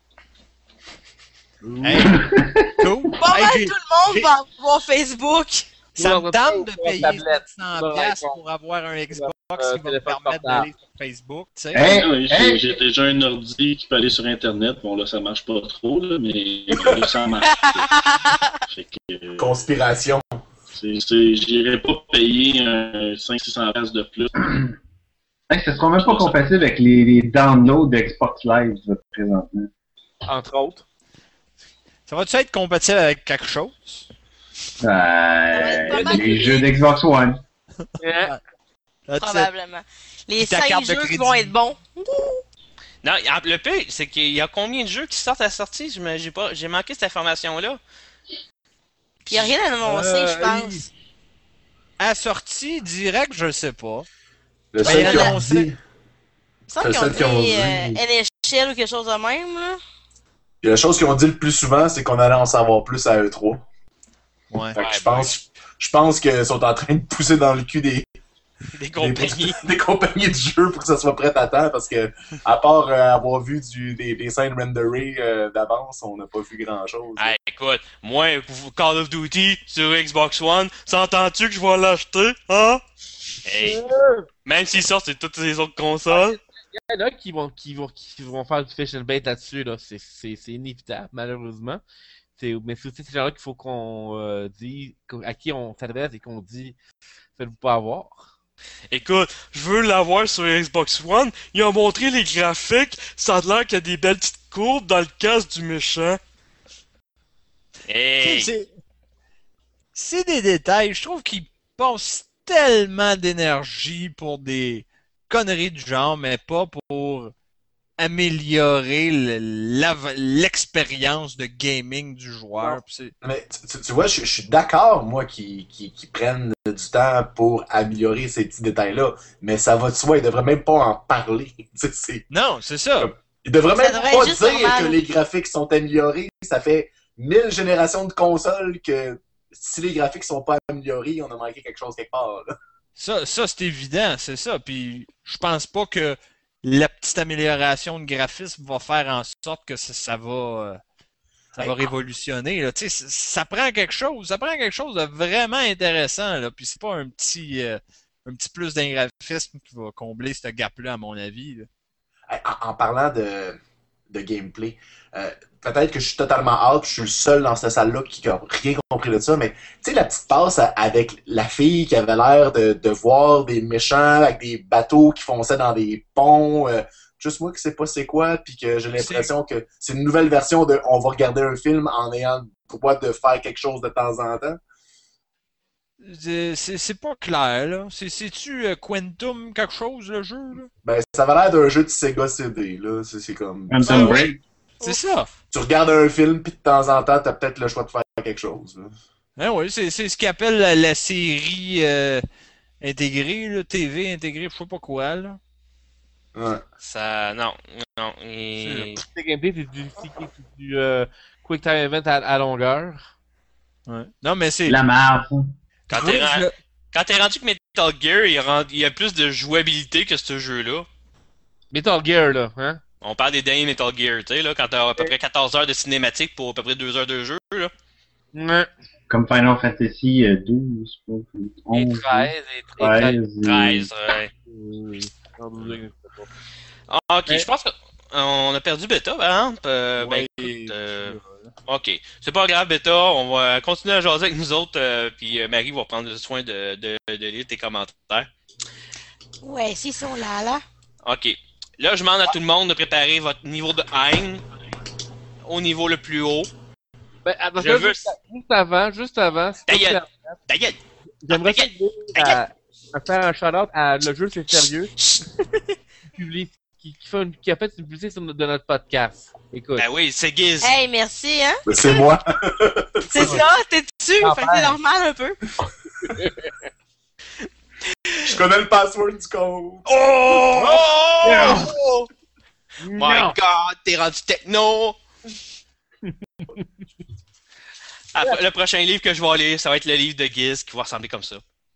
Hey, cool. Pas Hey, mal j'ai- tout le monde va voir Facebook. Ça me Ouais, tente de sur payer tablette, 700$ sur iPhone. pour avoir un Xbox qui va me téléphone permettre portable. d'aller sur Facebook, tu sais. Hey, Oui, hey. j'ai déjà un ordi qui peut aller sur Internet. Bon, là, ça marche pas trop, là, mais là, ça marche. Fait que, Conspiration. j'irais pas payer un 500-600$ de plus. Hey, ça sera même pas compatible avec les downloads d'Xbox Live présentement. Entre autres. Ça va-tu être compatible avec quelque chose? être pas mal Les unique. jeux d'Xbox One. Yeah. That's it. Probablement. Les Puis ta 5 carte de jeux qui crédit. vont être bons. Non, le pire, c'est qu'il y a combien de jeux qui sortent à la sortie? J'ai manqué cette information-là. Il n'y a rien à annoncer, je pense. À sortie direct, je sais pas. Le Ben, seul il qui a a annoncé. dit. Il me semble C'est qu'ils ont ça qu'ils ont dit dit. NHL ou quelque chose de même, là. Puis la chose qu'ils ont dit le plus souvent, c'est qu'on allait en savoir plus à E3. Ouais. Fait que je pense qu'ils sont en train de pousser dans le cul des compagnies de jeux pour que ça soit prêt à temps, parce que à part avoir vu des scènes renderées d'avance, on n'a pas vu grand-chose. Hey, écoute, moi, Call of Duty sur Xbox One, s'entends-tu que je vais l'acheter, hein? Hey, même s'il sort sur toutes les autres consoles. Il y en a qui vont faire du fish and bait là-dessus, là. C'est inévitable, malheureusement. Mais c'est aussi ces gens-là qu'il faut qu'on dise, à qui on s'adresse et qu'on dit, faites-vous pas avoir. Écoute, je veux l'avoir sur Xbox One. Ils ont montré les graphiques. Ça a l'air qu'il y a des belles petites courbes dans le casque du méchant. Hey! C'est des détails. Je trouve qu'ils passent tellement d'énergie pour des conneries du genre, mais pas pour améliorer l'expérience de gaming du joueur. Mais tu vois, je suis d'accord, moi, qu'ils prennent du temps pour améliorer ces petits détails-là, mais ça va de soi, ils devraient même pas en parler. Non, c'est ça. Ils devraient même devrait pas juste dire normal. que les graphiques sont améliorés. Ça fait 1000 générations de consoles que si les graphiques sont pas améliorés, on a manqué quelque chose quelque part. Là. Ça c'est évident, c'est ça. Puis je pense pas que la petite amélioration de graphisme va faire en sorte que ça va révolutionner. Là. Tu sais, ça prend quelque chose. Ça prend quelque chose de vraiment intéressant. Là. Puis c'est pas un petit plus d'un graphisme qui va combler ce gap-là, à mon avis. Là. En parlant de gameplay, peut-être que je suis totalement out, je suis le seul dans cette salle-là qui n'a rien compris de ça, mais tu sais, la petite passe avec la fille qui avait l'air de voir des méchants avec des bateaux qui fonçaient dans des ponts, juste moi qui sais pas c'est quoi, puis que j'ai l'impression que c'est une nouvelle version de on va regarder un film en ayant le droit de faire quelque chose de temps en temps. C'est pas clair, là. C'est-tu Quantum quelque chose, le jeu, là? Ben, ça avait l'air d'un jeu de Sega CD, là. C'est comme... Quantum Break. C'est ça. Tu regardes un film, puis de temps en temps, t'as peut-être le choix de faire quelque chose, là. Hein, oui, c'est ce qu'ils appellent la série intégrée, là, TV intégrée, je sais pas quoi, là. Ouais. Ça, non. Le gameplay, c'est du Quick Time Event à longueur. Ouais. Non, mais c'est... La marde. Quand t'es rendu que Metal Gear, il y a plus de jouabilité que ce jeu-là. Metal Gear, là, hein? On parle des derniers Metal Gear, tu sais, là, quand t'as à peu près 14 heures de cinématique pour à peu près 2 heures de jeu, là. Ouais. Comme Final Fantasy 12, 11, Et 13, 13, ouais. Ok, je pense qu'on a perdu Beta, par exemple. Ben, écoute, ok, c'est pas grave, Beta, on va continuer à jaser avec nous autres, puis Marie va prendre le soin de lire tes commentaires. Ouais, s'ils sont là. Ok, là, je demande à tout le monde de préparer votre niveau de haine au niveau le plus haut. Ben, attends, Je veux- juste avant. Ta gueule! Ta gueule! J'aimerais Ta ça à faire un shout-out à Le Jeu, c'est sérieux. qui a fait une publicité de notre podcast. Écoute. Ben oui, c'est Giz. Hey, merci, hein? Mais c'est moi. C'est ça, t'es dessus, fait que c'est normal un peu. Je connais le password du code. Oh! My God, t'es rendu techno! Après, le prochain livre que je vais lire, ça va être le livre de Giz qui va ressembler comme ça.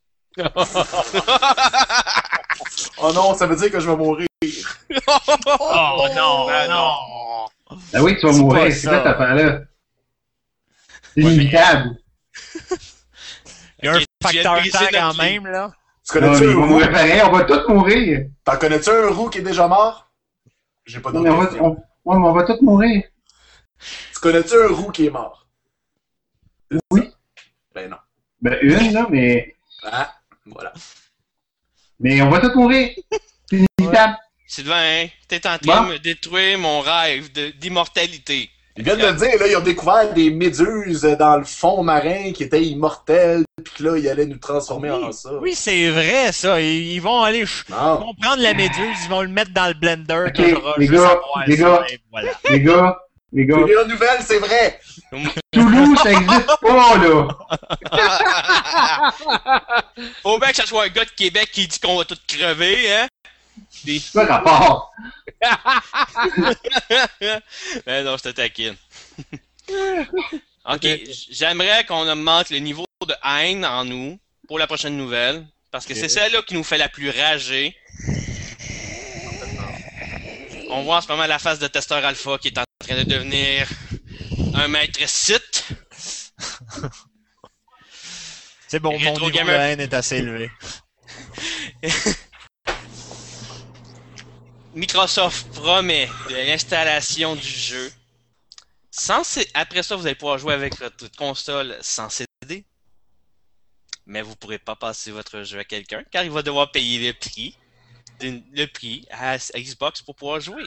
Oh non, ça veut dire que je vais mourir. Oh non, non! Ah oui, tu vas C'est mourir, pas c'est ça. quoi cette affaire-là? C'est Ouais, mais- inévitable. Il y a un Ok, tu viens de facteur briser temps notre quand vie. même, là. Tu Non, connais-tu mais un ils vont roux? mourir pareil, on va tous mourir. T'en connais-tu un roux qui est déjà mort? J'ai pas Non, mais d'autre question. on va tous mourir. Tu connais-tu un roux qui est mort? Oui. Ben non. Ben, une, là, mais Ah, voilà. on va tous mourir. C'est inévitable. Sylvain, t'es en train Bon. de me détruire mon rêve d'immortalité. Ils viennent de le dire, là, ils ont découvert des méduses dans le fond marin qui étaient immortelles, pis que là, ils allaient nous transformer en ça. Oui, c'est vrai, ça. Ils vont aller... Ils Non. vont prendre la méduse, ils vont le mettre dans le blender, Ok, t'auras les juste gars, à boire les ça, gars. et voilà. Les gars, C'est bien nouvelle, c'est vrai! Toulouse, ça existe pas, là. Faut bien que ça soit un gars de Québec qui dit qu'on va tous crever, hein? C'est quoi rapport? Ben non, je te taquine. Ok, j'aimerais qu'on augmente le niveau de haine en nous pour la prochaine nouvelle. Parce que c'est celle-là qui nous fait la plus rager. On voit en ce moment la face de Testeur Alpha qui est en train de devenir un maître site. C'est bon, mon Retro niveau Gamer. de haine est assez élevé. Microsoft promet de l'installation du jeu. Après ça, vous allez pouvoir jouer avec votre console sans CD. Mais vous ne pourrez pas passer votre jeu à quelqu'un car il va devoir payer le prix à Xbox pour pouvoir jouer.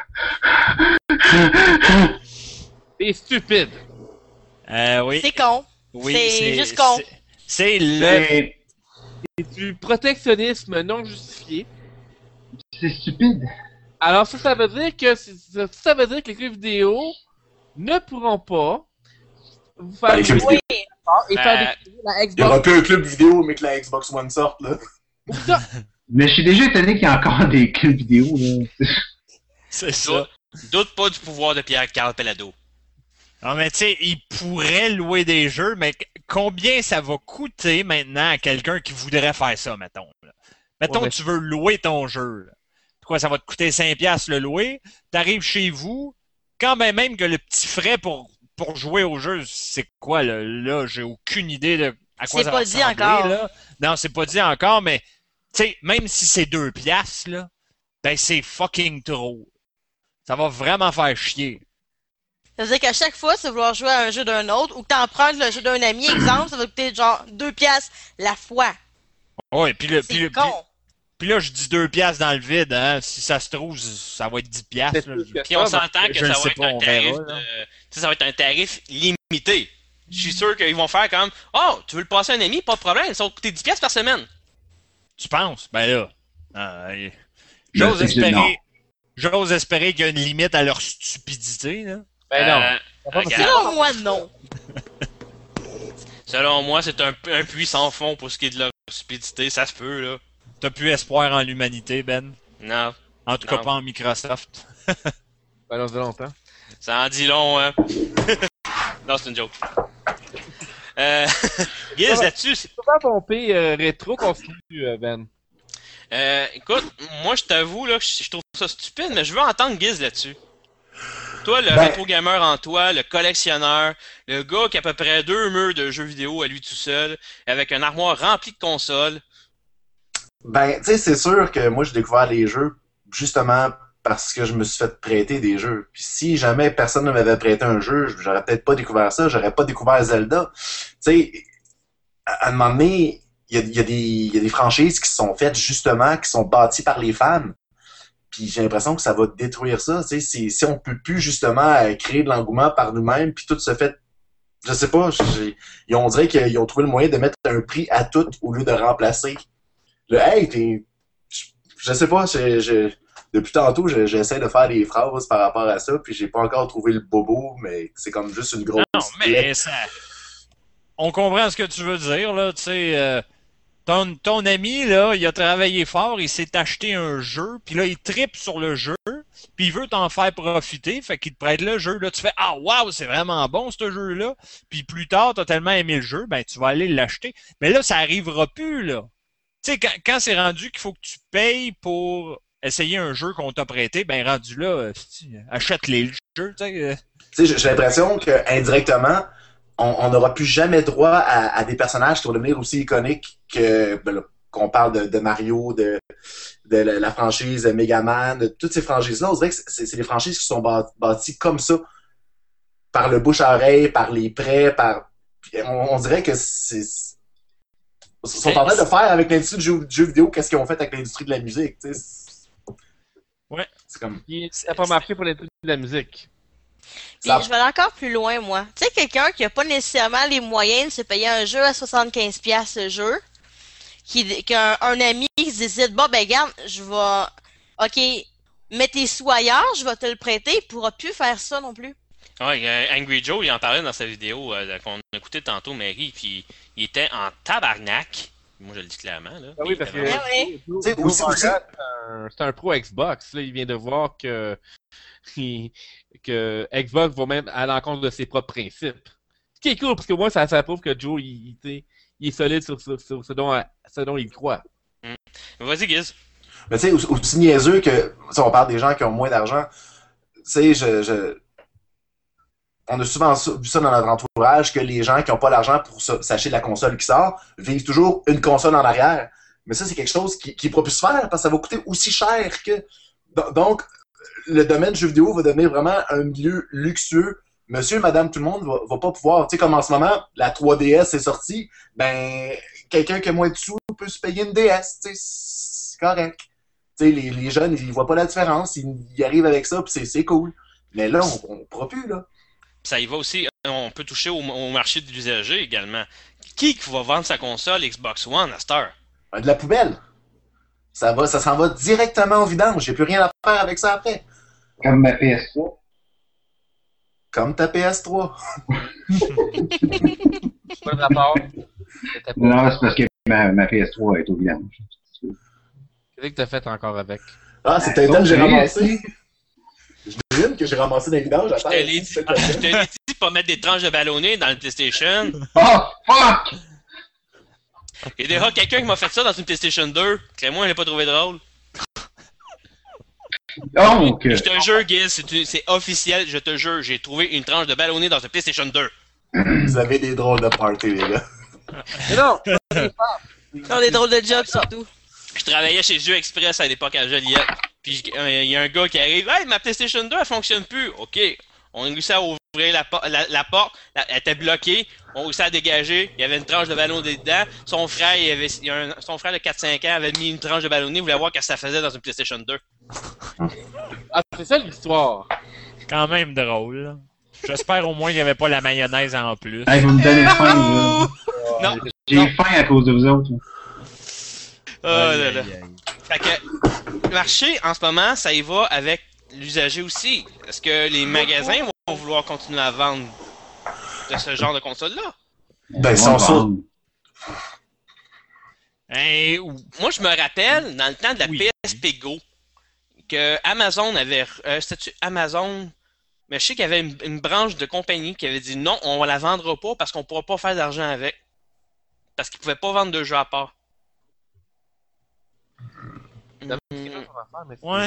C'est stupide. Oui. C'est con. Oui, c'est juste con. C'est le. C'est C'est du protectionnisme non justifié. c'est stupide. Alors ça veut dire que ça veut dire que les jeux vidéo ne pourront pas vous faire Ben, les jeux jouer Oui. et faire découvrir la Il y aura Xbox. plus un club vidéo, mais que la Xbox One sorte, là. Ça, Mais je suis déjà étonné qu'il y a encore des clubs vidéo, là. C'est ça. Doute pas du pouvoir de Pierre-Carl Pelado. Non, mais tu sais, il pourrait louer des jeux, mais combien ça va coûter maintenant à quelqu'un qui voudrait faire ça, mettons? Là? Mettons Ouais, que tu veux louer ton jeu. Là. Pourquoi ça va te coûter 5$ le louer? T'arrives chez vous, quand même que le petit frais pour jouer au jeu, c'est quoi, là j'ai aucune idée de à quoi C'est ça pas va dit ressembler, encore. là. Non, c'est pas dit encore, mais tu sais, même si c'est 2$, là, ben c'est fucking trop. Ça va vraiment faire chier. Ça veut dire qu'à chaque fois, si tu veux vouloir jouer à un jeu d'un autre, ou que t'empruntes le jeu d'un ami, exemple, ça va coûter genre 2$ la fois. Ouais, puis C'est con. Puis là, je dis 2$ dans le vide, hein. Si ça se trouve, ça va être 10$. c'est Là. plus que Puis on ça, s'entend que je ça le va sais être pas, un on tarif verra, là. ça va être un tarif limité. Je suis sûr qu'ils vont faire comme oh, tu veux le passer à un ami, pas de problème, ça va coûter 10$ par semaine. Tu penses? Ben là. Je J'ose sais que non. espérer qu'il y a une limite à leur stupidité, là. Ben non. Regarde, Selon moi, non. selon moi, c'est un puits sans fond pour ce qui est de leur stupidité, ça se peut là. T'as plus espoir en l'humanité, Ben. Non, En tout cas, Non. pas en Microsoft. Ben non, ça fait longtemps. ça en dit long, hein. Non, c'est une joke. Guiz, là-dessus, c'est- Comment pomper rétro continue, Ben? écoute, moi je t'avoue là, je trouve ça stupide, mais je veux entendre Guiz là-dessus. Toi, le Ben- rétro gamer en toi, le collectionneur, le gars qui a à peu près 2 murs de jeux vidéo à lui tout seul, avec un armoire rempli de consoles. Ben, tu sais, c'est sûr que moi, j'ai découvert les jeux justement parce que je me suis fait prêter des jeux. Puis si jamais personne ne m'avait prêté un jeu, j'aurais peut-être pas découvert ça, j'aurais pas découvert Zelda. Tu sais, à un moment donné, il y a des franchises qui sont faites justement, qui sont bâties par les fans. Puis j'ai l'impression que ça va détruire ça. Tu sais, si on peut plus justement créer de l'engouement par nous-mêmes, puis tout se fait. Je sais pas, on dirait qu'ils ont trouvé le moyen de mettre un prix à tout au lieu de remplacer. Le hey, je sais pas, depuis tantôt, j'essaie de faire des phrases par rapport à ça, puis j'ai pas encore trouvé le bobo, mais c'est comme juste une grosse. Non, mais ça. On comprend ce que tu veux dire, là. Tu sais, ton ami, là, il a travaillé fort, il s'est acheté un jeu, puis là, il tripe sur le jeu, puis il veut t'en faire profiter, fait qu'il te prête le jeu. Là, tu fais ah, waouh, c'est vraiment bon, ce jeu-là. Puis plus tard, t'as tellement aimé le jeu, ben, tu vas aller l'acheter. Mais là, ça arrivera plus, là. Tu sais, quand c'est rendu qu'il faut que tu payes pour essayer un jeu qu'on t'a prêté, ben rendu là, achète-les le jeu, tu sais. Tu sais, j'ai l'impression qu'indirectement, on n'aura plus jamais droit à des personnages qui vont devenir aussi iconiques que ben là, qu'on parle de Mario, de la franchise Mega Man, de toutes ces franchises-là. On dirait que c'est des franchises qui sont bâties comme ça, par le bouche à oreille, par les prêts, on dirait que ils sont en train de faire avec l'industrie du jeu vidéo qu'est-ce qu'ils ont fait avec l'industrie de la musique. Tu sais. Ouais. C'est comme. Ça n'a pas marché pour l'industrie de la musique. Puis je vais aller encore plus loin, moi. Tu sais, quelqu'un qui a pas nécessairement les moyens de se payer un jeu à 75$ le jeu, qui a un ami qui se décide, bon, ben, regarde, je vais, ok, mets tes sous ailleurs, je vais te le prêter, il pourra plus faire ça non plus. Ouais, Angry Joe, il en parlait dans sa vidéo qu'on a écouté tantôt, Mary, puis il était en tabarnak Moi, je le dis clairement, là. Ah oui, parce que Ah ouais. sais, Joe aussi- Morgan, c'est un pro Xbox. Là, il vient de voir que Xbox va même à l'encontre de ses propres principes. Ce qui est cool, parce que moi, ça prouve que Joe, il est solide sur ce dont il croit. Vas-y, Giz. Mais tu sais, aussi niaiseux que, si on parle des gens qui ont moins d'argent, tu sais, on a souvent vu ça dans notre entourage, que les gens qui n'ont pas l'argent pour s'acheter la console qui sort vivent toujours une console en arrière. Mais ça, c'est quelque chose qui ne pourra plus se faire parce que ça va coûter aussi cher que... Donc, le domaine du jeu vidéo va devenir vraiment un milieu luxueux. Monsieur, madame, tout le monde va pas pouvoir... Tu sais, comme en ce moment, la 3DS est sortie, ben, quelqu'un qui a moins de sous peut se payer une DS, tu sais, c'est correct. Tu sais, les jeunes, ils voient pas la différence, ils arrivent avec ça, puis c'est cool. Mais là, on pourra plus, là. Ça y va aussi, on peut toucher au marché de l'usager également. Qui va vendre sa console Xbox One à cette heure? De la poubelle. Ça s'en va directement au vidange. J'ai plus rien à faire avec ça après. Comme ma PS3. Comme ta PS3. Pas de rapport. Non, c'est parce que ma PS3 est au vidange. Qu'est-ce que t'as fait encore avec? Ah, c'est peut-être elle que j'ai ramassé. Je devine que j'ai ramassé dans les vidanges. Je te l'ai dit, je te l'ai dit de pas mettre des tranches de ballonné dans le PlayStation. Oh, fuck! Il y a déjà quelqu'un qui m'a fait ça dans une PlayStation 2. Clairement, je l'ai pas trouvé drôle. Donc, Je te jure, Giz, c'est officiel, je te jure, j'ai trouvé une tranche de ballonné dans une PlayStation 2. Vous avez des drôles de party, les gars. Mais non! Dans des drôles de jobs, surtout. Je travaillais chez Jeux Express à l'époque à Joliette. Puis il y a un gars qui arrive. Hey, ma PlayStation 2, elle fonctionne plus. Ok. On a réussi à ouvrir la porte. Elle était bloquée. On a réussi à dégager. Il y avait une tranche de ballon dedans. Son frère, son frère de 4-5 ans avait mis une tranche de ballonné. Il voulait voir ce que ça faisait dans une PlayStation 2. Ah, c'est ça l'histoire. Quand même drôle. là. J'espère au moins qu'il n'y avait pas la mayonnaise en plus. hey, vous me donnez faim, là. Non. J'ai faim à cause de vous autres. Oh là là. Fait que, le marché, en ce moment, ça y va avec l'usager aussi. Est-ce que les magasins vont vouloir continuer à vendre de ce genre de console-là? Ben, ils sont sûrs. Hein, Moi, je me rappelle, dans le temps de la Oui. PSP Go, que Amazon avait... C'était-tu Amazon? Mais je sais qu'il y avait une branche de compagnie qui avait dit non, on la vendra pas parce qu'on pourra pas faire d'argent avec. Parce qu'ils pouvaient pas vendre de jeux à part. Ouais.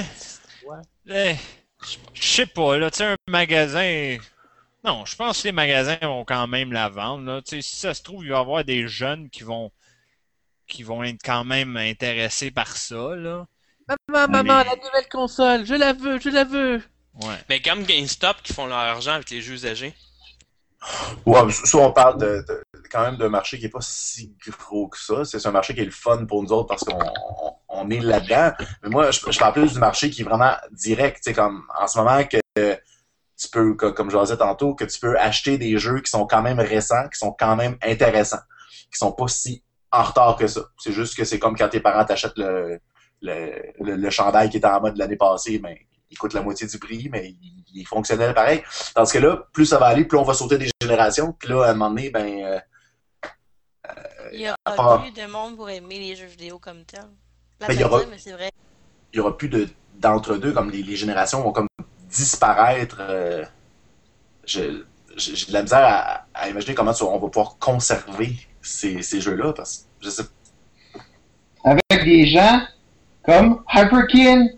Je sais pas, là, tu sais, un magasin... Non, je pense que les magasins vont quand même la vendre, là. Tu sais, si ça se trouve, il va y avoir des jeunes qui vont être quand même intéressés par ça, là. Maman, la nouvelle console, je la veux. Ouais. Mais comme GameStop qui font leur argent avec les jeux usagés. Ouais, ça, on parle quand même d'un marché qui n'est pas si gros que ça. C'est un marché qui est le fun pour nous autres parce qu'on est là-dedans. Mais moi, je parle plus du marché qui est vraiment direct. Tu sais, comme en ce moment, que tu peux, comme je le disais tantôt, que tu peux acheter des jeux qui sont quand même récents, qui sont quand même intéressants, qui sont pas si en retard que ça. C'est juste que c'est comme quand tes parents t'achètent le chandail qui était en mode l'année passée, ben, il coûte la moitié du prix, mais il est fonctionnel pareil. Tandis que là, plus ça va aller, plus on va sauter des générations. Puis là, à un moment donné, ben... Il y aura part- plus de monde pour aimer les jeux vidéo comme tel. Ben, il y aura- Mais c'est vrai. il y aura plus d'entre-deux, comme les générations vont comme disparaître. J'ai de la misère à imaginer comment on va pouvoir conserver ces jeux-là, parce que je sais Avec des gens comme Hyperkin.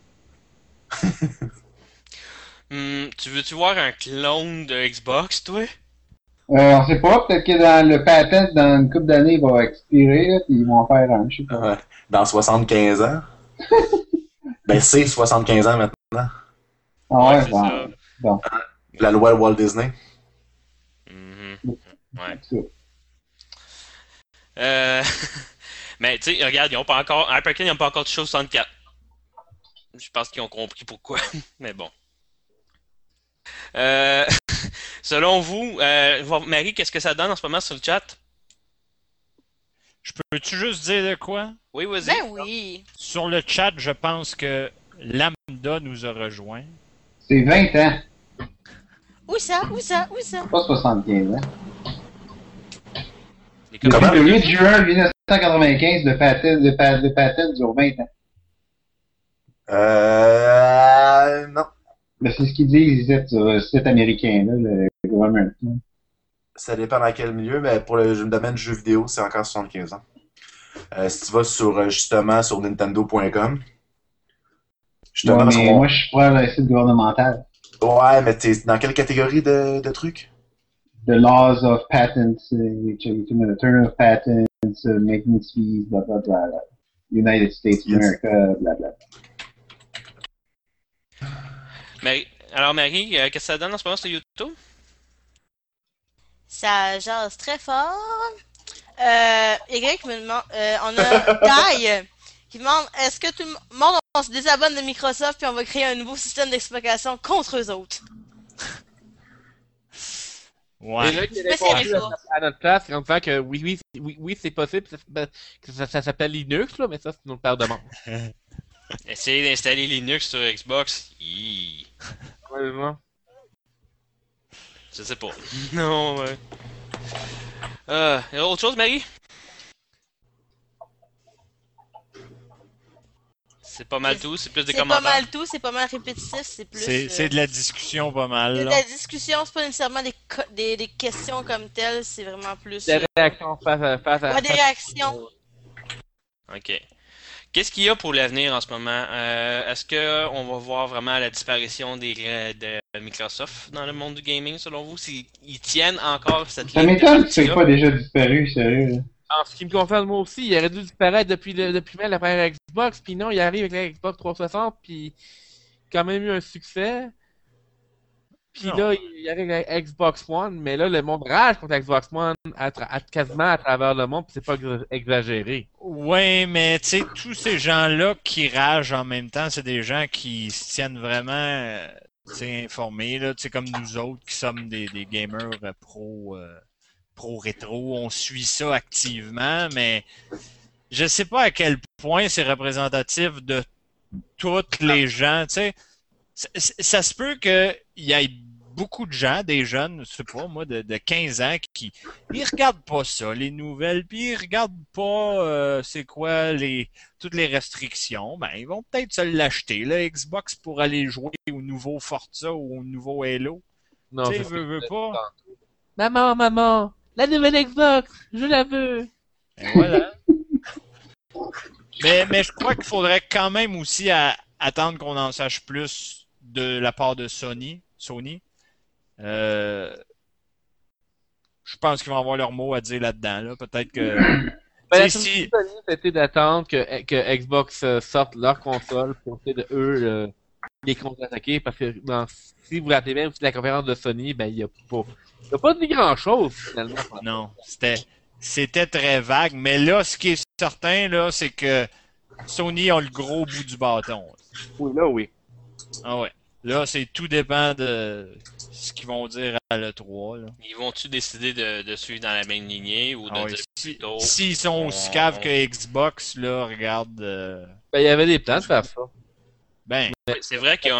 Tu veux-tu voir un clone de Xbox, toi? On sait pas, peut-être que dans le patent, dans une couple d'années, il va expirer, là, puis ils vont en faire un, je sais pas. dans 75 ans. Ben, c'est 75 ans maintenant. Ah ouais, c'est bon, ça. bon, La loi Walt Disney. Mhm. Ouais. c'est ça. Mais tu sais, regarde, ils ont pas encore. Hyperkin, ils n'ont pas encore touché au 64. Je pense qu'ils ont compris pourquoi. Mais bon. Selon vous, Marie, qu'est-ce que ça donne en ce moment sur le chat? Je peux-tu juste dire de quoi? Oui, vas-y. Ben oui. Sur le chat, je pense que Lambda nous a rejoint. C'est 20 ans, Où ça? pas 75 ans. Les Comment? Le 8 juin 1995, le patent dure 20 ans. Non. Mais c'est ce qu'ils disent ici sur le site américain, là, le government. Ça dépend dans quel milieu, mais pour le domaine du jeu vidéo, c'est encore 75 ans. Si tu vas sur, justement, sur Nintendo.com, justement, Ouais, parce mais qu'on- moi, je suis pas le site gouvernemental. Ouais, mais t'es dans quelle catégorie de trucs? The laws of patents, turn of patents, maintenance fees, blah, blah, blah, blah. United States of Yes. America, blah, blah. Alors, Marie, qu'est-ce que ça donne en ce moment sur YouTube? Ça jase très fort. Y me demande, on a Guy qui demande est-ce que tout le monde on se désabonne de Microsoft puis on va créer un nouveau système d'exploitation contre eux autres? Ouais. Et là, qui Mais c'est répondu réponse. à notre place, en disant que oui, c'est possible, que ça s'appelle Linux, là, mais ça, c'est une autre paire de manches. Essayez d'installer Linux sur Xbox. Ouais, non. Je sais pas. Non, ouais. Y a autre chose, Marie? C'est pas mal tout, c'est plus des C'est pas commentaires. mal tout, c'est pas mal répétitif, c'est plus. C'est de la discussion pas mal. c'est de Là. la discussion, c'est pas nécessairement des questions comme telles, c'est vraiment plus. Des réactions face à. Ouais, des réactions. Ok. Qu'est-ce qu'il y a pour l'avenir en ce moment? Est-ce qu'on va voir vraiment la disparition de Microsoft dans le monde du gaming, selon vous? S'ils tiennent encore cette Ça ligne de m'étonne que c'est parti-là? pas déjà disparu, sérieux. En ce qui me concerne, moi aussi, il aurait dû disparaître depuis même la première Xbox, puis non, il arrive avec la Xbox 360, puis quand même eu un succès. Puis Non. là, il arrive avec la Xbox One, mais là, le monde rage contre la Xbox One quasiment à travers le monde, puis c'est pas exagéré. Ouais, mais tu sais, tous ces gens-là qui ragent en même temps, c'est des gens qui se tiennent vraiment tu sais, informés, là, tu sais, comme nous autres qui sommes des gamers pro rétro, on suit ça activement, mais je sais pas à quel point c'est représentatif de toutes les gens, tu sais. Ça se peut qu'il y ait beaucoup de gens, des jeunes, je sais pas, moi, de 15 ans, qui ils regardent pas ça, les nouvelles, puis ils regardent pas c'est quoi toutes les restrictions. Ben, ils vont peut-être se l'acheter, là, Xbox, pour aller jouer au nouveau Forza ou au nouveau Halo. Non, Tu sais, c'est ce que veux je pas. disais tantôt. Maman, la nouvelle Xbox, je la veux. Ben, voilà. mais je crois qu'il faudrait quand même aussi attendre qu'on en sache plus de la part de Sony. Je pense qu'ils vont avoir leur mot à dire là-dedans. Là. Peut-être que. Ben, la Tu sais, solution de Sony, c'était d'attendre que Xbox sorte leur console pour essayer de eux les contre-attaquer, parce que si vous vous rappelez bien aussi de la conférence de Sony, ben il y a pas dit grand-chose finalement. Non, c'était très vague. Mais là, ce qui est certain, là, c'est que Sony a le gros bout du bâton. Oui, là, oui. Ah ouais. Là, tout dépend de ce qu'ils vont dire à l'E3. Là. Ils vont-tu décider de suivre dans la même lignée ou de Ah ouais, dire plutôt... s'ils sont aussi caves que Xbox, là, regarde. Ben, il y avait des plans de faire ça. Ben, C'est vrai qu'ils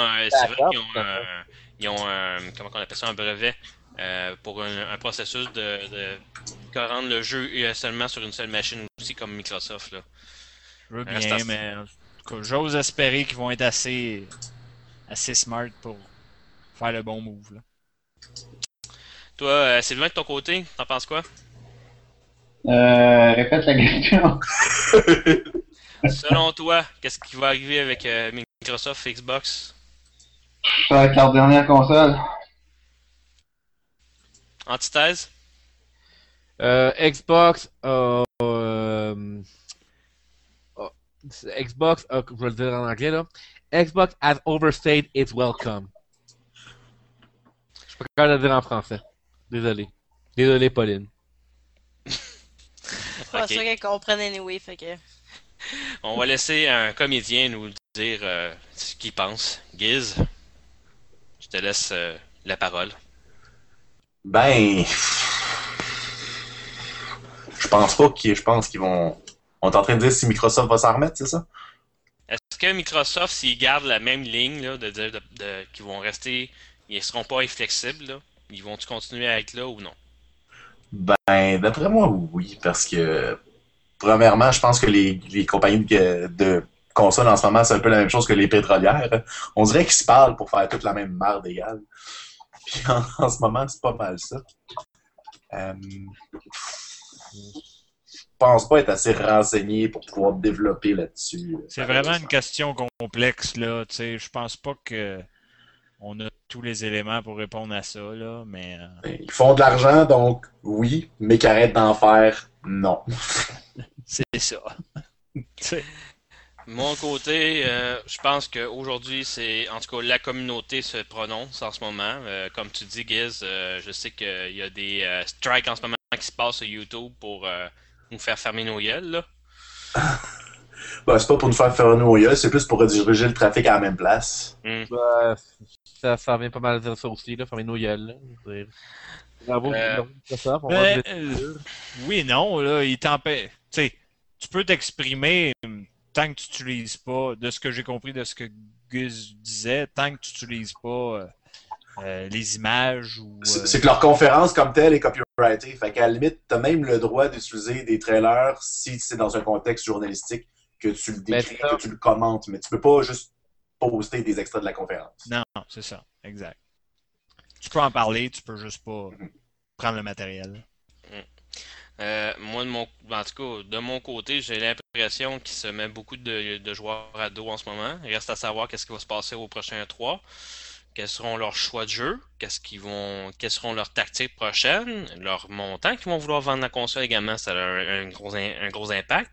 ont un, comment on appelle ça, un brevet pour un processus de rendre le jeu seulement sur une seule machine aussi comme Microsoft. Là. je veux Reste bien, à- mais en tout cas, j'ose espérer qu'ils vont être assez smart pour faire le bon move. Là. Toi, Sylvain, de ton côté, t'en penses quoi? Répète la question. Selon toi, qu'est-ce qui va arriver avec Microsoft Xbox? Ça va être leur dernière console. Antithèse? Xbox, Xbox, je vais le dire en anglais là. Xbox has overstayed its welcome. Je suis pas capable de le dire en français. Désolé. Désolé, Pauline. Pas Ok. sûr qu'elle comprenne anyway, fait que. On va laisser un comédien nous dire ce qu'il pense. Giz, je te laisse la parole. Ben. Je pense pas je pense qu'ils vont. On est en train de dire si Microsoft va s'en remettre, c'est ça? Est-ce que Microsoft, s'ils gardent la même ligne là, de dire qu'ils vont rester, ils seront pas inflexibles, là, ils vont-tu continuer à être là ou non? Ben, d'après moi, oui, parce que premièrement, je pense que les compagnies de consoles en ce moment, c'est un peu la même chose que les pétrolières. On dirait qu'ils se parlent pour faire toute la même merde égale. Puis en ce moment, c'est pas mal ça. Je pense pas être assez renseigné pour pouvoir développer là-dessus. C'est vraiment une question complexe, là. Tu sais, je pense pas que on a tous les éléments pour répondre à ça, là, mais... Ils font de l'argent, donc oui, mais qu'ils arrêtent d'en faire, non. c'est ça. T'sais. Mon côté, je pense qu'aujourd'hui, c'est en tout cas la communauté se prononce en ce moment. Comme tu dis, Giz, je sais qu'il y a des strikes en ce moment qui se passent sur YouTube pour nous faire fermer nos gueules, là. Ben, c'est pas pour nous faire faire nos yeux, c'est plus pour rediriger le trafic à la même place. Ça revient pas mal à dire ça aussi, là, fermer nos gueules. Là. Bravo, ça. Oui et non, là, il t'empêche. Tu sais, tu peux t'exprimer tant que tu n'utilises pas, de ce que j'ai compris de ce que Gus disait, tant que tu n'utilises pas les images ou... C'est que leur conférence comme telle est copyrightée. Fait qu'à la limite, t'as même le droit d'utiliser des trailers si c'est dans un contexte journalistique que tu le décris, que tu le commentes, mais tu peux pas juste poster des extraits de la conférence. Non, c'est ça, exact. Tu peux en parler, tu peux juste pas prendre le matériel. Moi, en tout cas, de mon côté, j'ai l'impression qu'il se met beaucoup de joueurs à dos en ce moment. Il reste à savoir qu'est-ce qui va se passer au prochain 3. Quels seront leurs choix de jeu, quelles seront leurs tactiques prochaines, leurs montants qu'ils vont vouloir vendre la console également, ça a un gros impact.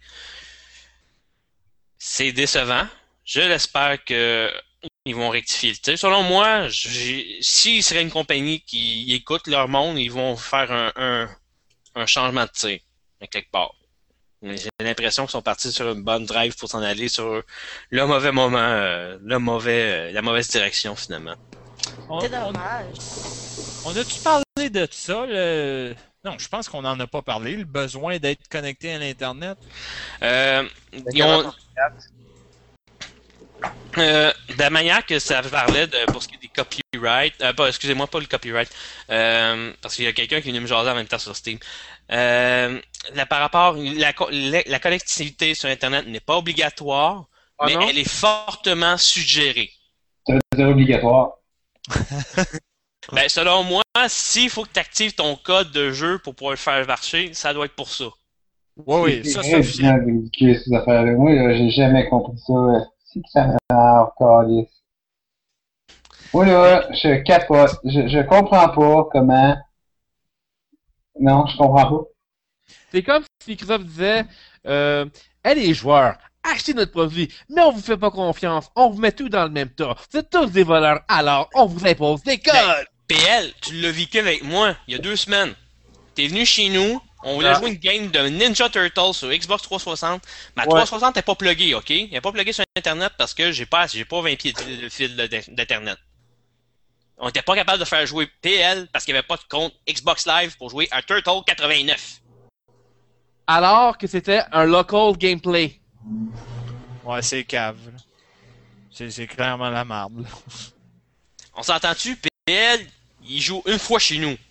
C'est décevant. Je l'espère que ils vont rectifier le tir. Selon moi, s'ils seraient une compagnie qui écoute leur monde, ils vont faire un changement de tir, quelque part. Mais j'ai l'impression qu'ils sont partis sur une bonne drive pour s'en aller sur le mauvais moment, la mauvaise direction finalement. C'est dommage. On a-tu parlé de ça? Non, je pense qu'on n'en a pas parlé. Le besoin d'être connecté à l'Internet. De la manière que ça parlait pour ce qui est des copyrights, excusez-moi, pas le copyright, parce qu'il y a quelqu'un qui est venu me jaser en même temps sur Steam. Par rapport, la connectivité sur Internet n'est pas obligatoire, mais non? Elle est fortement suggérée. Ça veut dire obligatoire. Ben, selon moi, s'il faut que tu actives ton code de jeu pour pouvoir le faire marcher, ça doit être pour ça. Oui, ça c'est officiel. Ces affaires-là. Moi, là, j'ai jamais compris ça. C'est que ça me calisse. Moi, là, je capote. Je comprends pas comment... Non, je comprends pas. C'est comme si Microsoft disait hey les joueurs, achetez notre produit, mais on vous fait pas confiance, on vous met tout dans le même tas. Vous êtes tous des voleurs, alors on vous impose des codes! Ben, PL, tu l'as vécu avec moi il y a 2 semaines. T'es venu chez nous, on voulait jouer une game de Ninja Turtles sur Xbox 360. Ma 360 n'est pas pluguée, ok? Elle n'est pas pluguée sur Internet parce que j'ai pas 20 pieds de fil d'Internet. On n'était pas capable de faire jouer PL parce qu'il n'y avait pas de compte Xbox Live pour jouer à Turtle 89. Alors que c'était un local gameplay. Ouais, c'est cave. C'est clairement la merde. On s'entend-tu? PL, il joue une fois chez nous.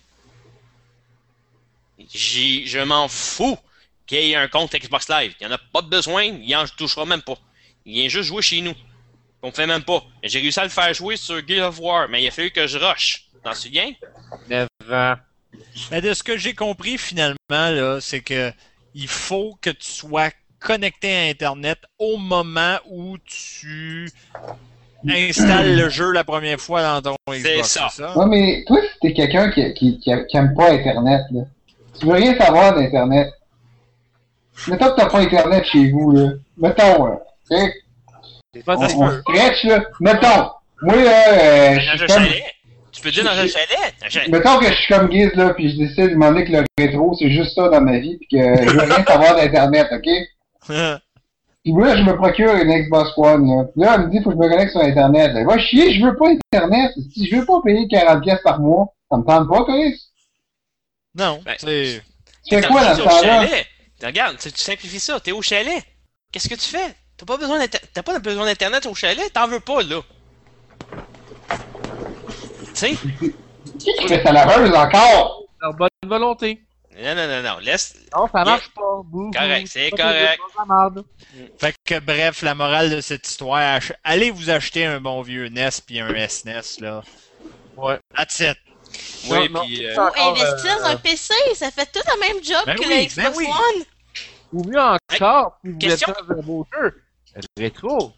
Je m'en fous qu'il y ait un compte Xbox Live. Il n'y en a pas besoin, il en touchera même pas. Il vient juste jouer chez nous. On ne fait même pas. J'ai réussi à le faire jouer sur Gears of War, mais il a fallu que je rush. T'en souviens? Mais de ce que j'ai compris finalement, là, c'est que il faut que tu sois connecté à Internet au moment où tu installes le jeu la première fois dans ton Xbox. C'est ça. Ouais, mais toi, si t'es quelqu'un qui aime pas Internet, là, tu veux rien savoir d'Internet. Mettons que t'as pas Internet chez vous, là. Mettons, là. On stretch, là. Mettons. Moi, là, je suis comme... Tu peux dire dans un chalet? Mettons que je suis comme Giz, là, pis je décide de demander que le rétro, c'est juste ça dans ma vie, pis que je veux rien savoir d'Internet, ok? Pis moi, je me procure une Xbox One, là. Là, elle me dit, faut que je me connecte sur Internet, là. Va chier, je veux pas Internet. Si je veux pas payer 40$ par mois, ça me tente pas, Chris? Non, c'est... Tu fais quoi dans ce temps-là? Regarde, tu simplifies ça, t'es au chalet. Qu'est-ce que tu fais? T'as pas besoin d'Internet au chalet, t'en veux pas, là. Tu sais? Qui fait sa laveuse encore? Leur bonne volonté. Non. Laisse. Non, ça marche pas. Bouh, Correct, bouh. c'est Pas correct. de merde. Fait que bref, la morale de cette histoire, allez vous acheter un bon vieux NES puis un SNES, là. Ouais. That's it. Oui, Non, puis. non. Ou investir dans un PC, ça fait tout le même job Ben que oui, la Xbox ben oui. One. Ou mieux encore, si vous voulez question. faire un beau jeu, le rétro.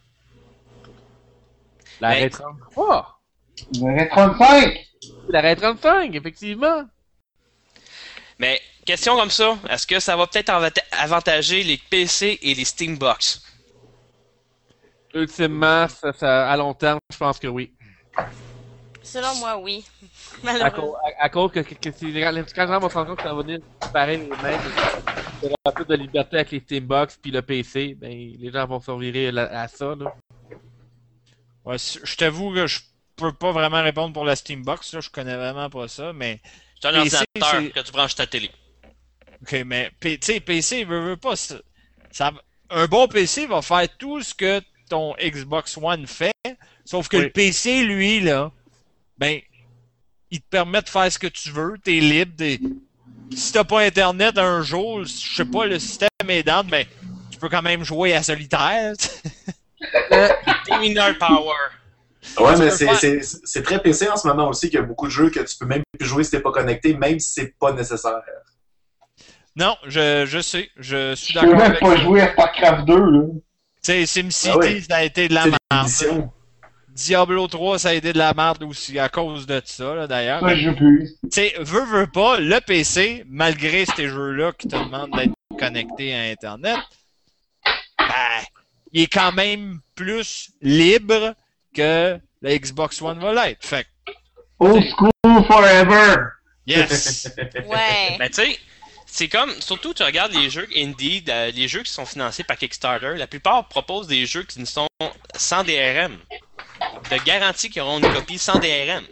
La Ben- rétro 3. Le 35! La rétro 35, effectivement. Mais, question comme ça, est-ce que ça va peut-être avantager les PC et les Steambox? Ultimement, à long terme, je pense que oui. Selon moi, oui. À, Malheureusement. à cause que quand les gens vont se rendre compte que ça va venir séparer les mêmes de peu de liberté avec les Steambox puis le PC, ben les gens vont se revirer à ça, là. Ouais, je t'avoue que je peux pas vraiment répondre pour la Steambox, là, je connais vraiment pas ça, mais... C'est un PC, ordinateur c'est- que tu branches ta télé. Ok, mais tu sais, PC veut pas un bon PC va faire tout ce que ton Xbox One fait, sauf que Oui. le PC, lui, là, ben, il te permet de faire ce que tu veux, t'es libre, si t'as pas Internet un jour, je sais pas, le système est down, ben, tu peux quand même jouer à solitaire. Terminal Power. Ouais, Tu mais peux c'est très PC en ce moment aussi qu'il y a beaucoup de jeux que tu peux même plus jouer si t'es pas connecté, même si c'est pas nécessaire. Non, je sais, je suis Je peux d'accord même avec pas toi. jouer à StarCraft 2, là. Tu sais, SimCity, Ah oui. ça a été de la C'est merde. l'édition. Diablo 3, ça a été de la merde aussi, à cause de ça, là, d'ailleurs. Ça, je joue plus. Tu sais, veut pas, le PC, malgré ces jeux-là qui te demandent d'être connecté à Internet, ben, il est quand même plus libre que la Xbox One va l'être. Fait que, Old school forever! yes! Ouais. Ben, tu sais, c'est comme, surtout, tu regardes les jeux indie, les jeux qui sont financés par Kickstarter, la plupart proposent des jeux qui ne sont sans DRM. De garantie qu'ils auront une copie sans DRM.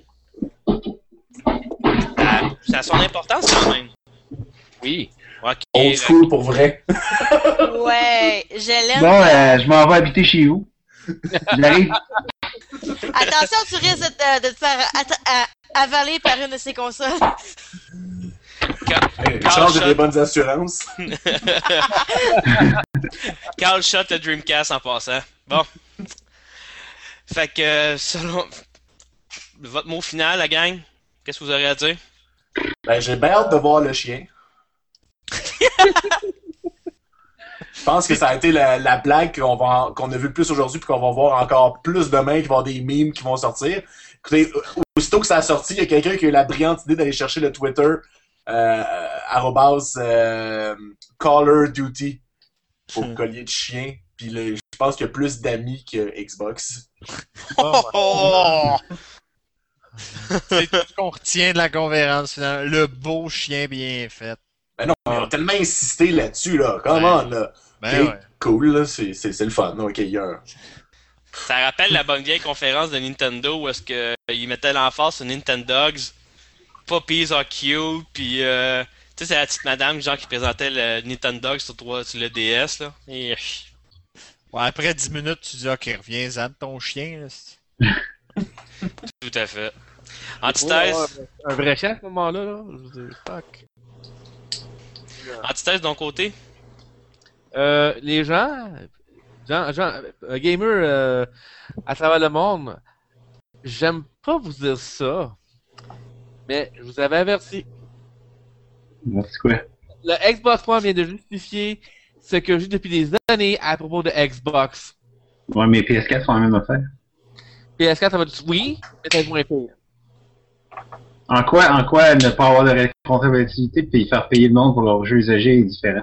Ça a son importance quand même. Oui. Ok. Old school pour vrai. Ouais, je l'aime. Bon, je m'en vais habiter chez vous. J'arrive. Attention, tu risques de te faire avaler par une de ces consoles. Charge de des bonnes assurances. Carl shot le Dreamcast en passant. Bon. Fait que, selon votre mot final, la gang, qu'est-ce que vous aurez à dire? Ben, j'ai bien hâte de voir le chien. Je pense que ça a été la blague qu'on a vu le plus aujourd'hui, puis qu'on va voir encore plus demain, qu'il va y avoir des memes qui vont sortir. Écoutez, aussitôt que ça a sorti, il y a quelqu'un qui a eu la brillante idée d'aller chercher le Twitter Caller Duty pour le collier de chien. Puis je pense qu'il y a plus d'amis que Xbox. Oh! C'est tout ce qu'on retient de la conférence finale. Le beau chien bien fait. Ben non, mais ils ont tellement insisté là-dessus, là. Come on, là. Ben Ok, ouais. cool, là. C'est le fun. Ok, il y a Ça rappelle la bonne vieille conférence de Nintendo où est-ce que ils mettaient l'emphase sur Nintendogs, Puppies are cute, puis tu sais, c'est la petite madame genre qui présentait le Nintendogs sur le DS, là. Et... Ouais, après 10 minutes, tu dis, ok, reviens-en de ton chien. Là. Tout à fait. Antithèse, Un vrai chien à ce moment-là, là. Je veux dire, fuck. antithèse de ton côté? Les gens gamers à travers le monde, j'aime pas vous dire ça, mais je vous avais averti. C'est quoi? Le Xbox One vient de justifier ce que je dis depuis des années à propos de Xbox. Ouais, mais PS4 font la même affaire. PS4, ça va être oui, mais ça va être moins pire. En quoi ne pas avoir de responsabilité et faire payer le monde pour leurs jeux usagés est différent?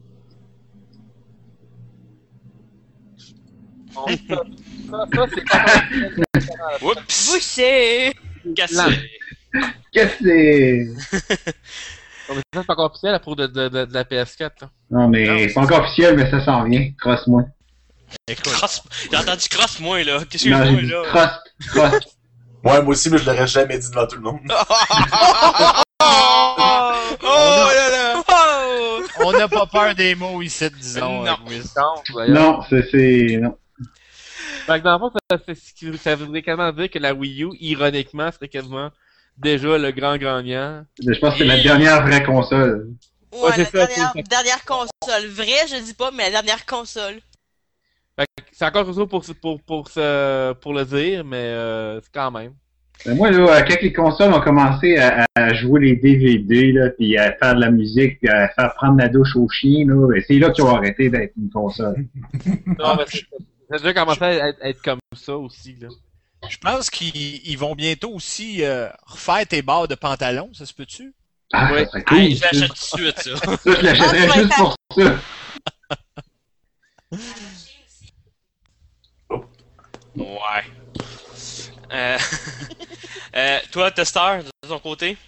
Ça, c'est pas Oups! Bouché! Cassé! Qu'est-ce que c'est? mais ça, c'est pas encore officiel à propos de la PS4. Là. Non, mais c'est pas encore officiel, mais ça s'en vient. Crosse-moi. Écoute, J'ai entendu crosse-moi, là. Qu'est-ce que Non, je j'ai vois, dit là? crosse. Ouais, moi aussi, mais je l'aurais jamais dit devant tout le monde. Oh là là! Oh! on n'a pas peur des mots ici, disons. Non. Wiz. Non, c'est... Non. Fait que dans le fond, ça voudrait quasiment dire que la Wii U, ironiquement, serait quasiment déjà le grand gagnant. Je pense que c'est la dernière vraie console. Ouais, c'est la ça, dernière console. Vrai, je dis pas, mais la dernière console. Fait que c'est encore trop tôt pour le dire, mais c'est quand même. Ben, moi, là, quand les consoles ont commencé à jouer les DVD, là, puis à faire de la musique, puis à faire prendre la douche aux chiens, là, ben, c'est là qu'ils ont arrêté d'être une console. Non, mais ça a déjà commencé à être comme ça aussi, là. Je pense qu'ils vont bientôt aussi refaire tes barres de pantalon, ça se peut-tu? Ah, Ouais. ça serait cool. Hey, je ça. l'achète tout de suite, ça. Ça, je l'achèterais juste pour ça. Ouais. Toi, testeur, de ton côté?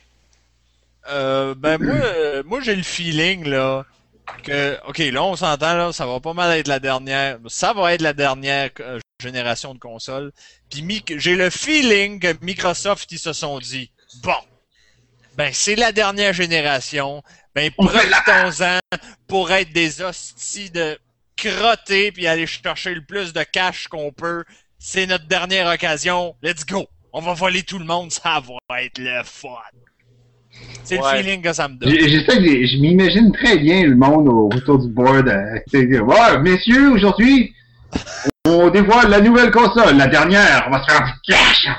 Moi j'ai le feeling là que ok là on s'entend là ça va pas mal être la dernière génération de consoles puis j'ai le feeling que Microsoft ils se sont dit bon ben c'est la dernière génération ben profitons-en pour être des hosties de crottés puis aller chercher le plus de cash qu'on peut, c'est notre dernière occasion, let's go, on va voler tout le monde, ça va être le fun. C'est le feeling que ça me donne. Je m'imagine très bien le monde autour du board. Ouais, messieurs, aujourd'hui, on dévoile la nouvelle console, la dernière. On va se faire du cash.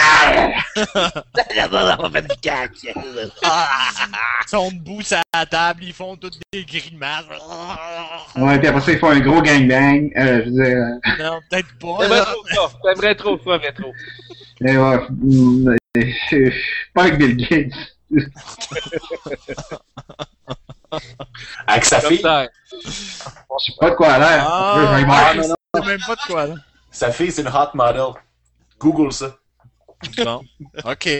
On va faire du cash. Ils sont debout sur la table, ils font toutes des grimaces. Ouais, puis après ça, ils font un gros gangbang. Je veux dire. Non, peut-être pas. T'aimerais trop ça, rétro. Mais ouais, pas avec Bill Gates. Avec sa fille. Je sais pas de quoi elle a l'air. Je sais même pas de quoi, là. Sa fille, c'est une hot model. Google ça. Bon, ok.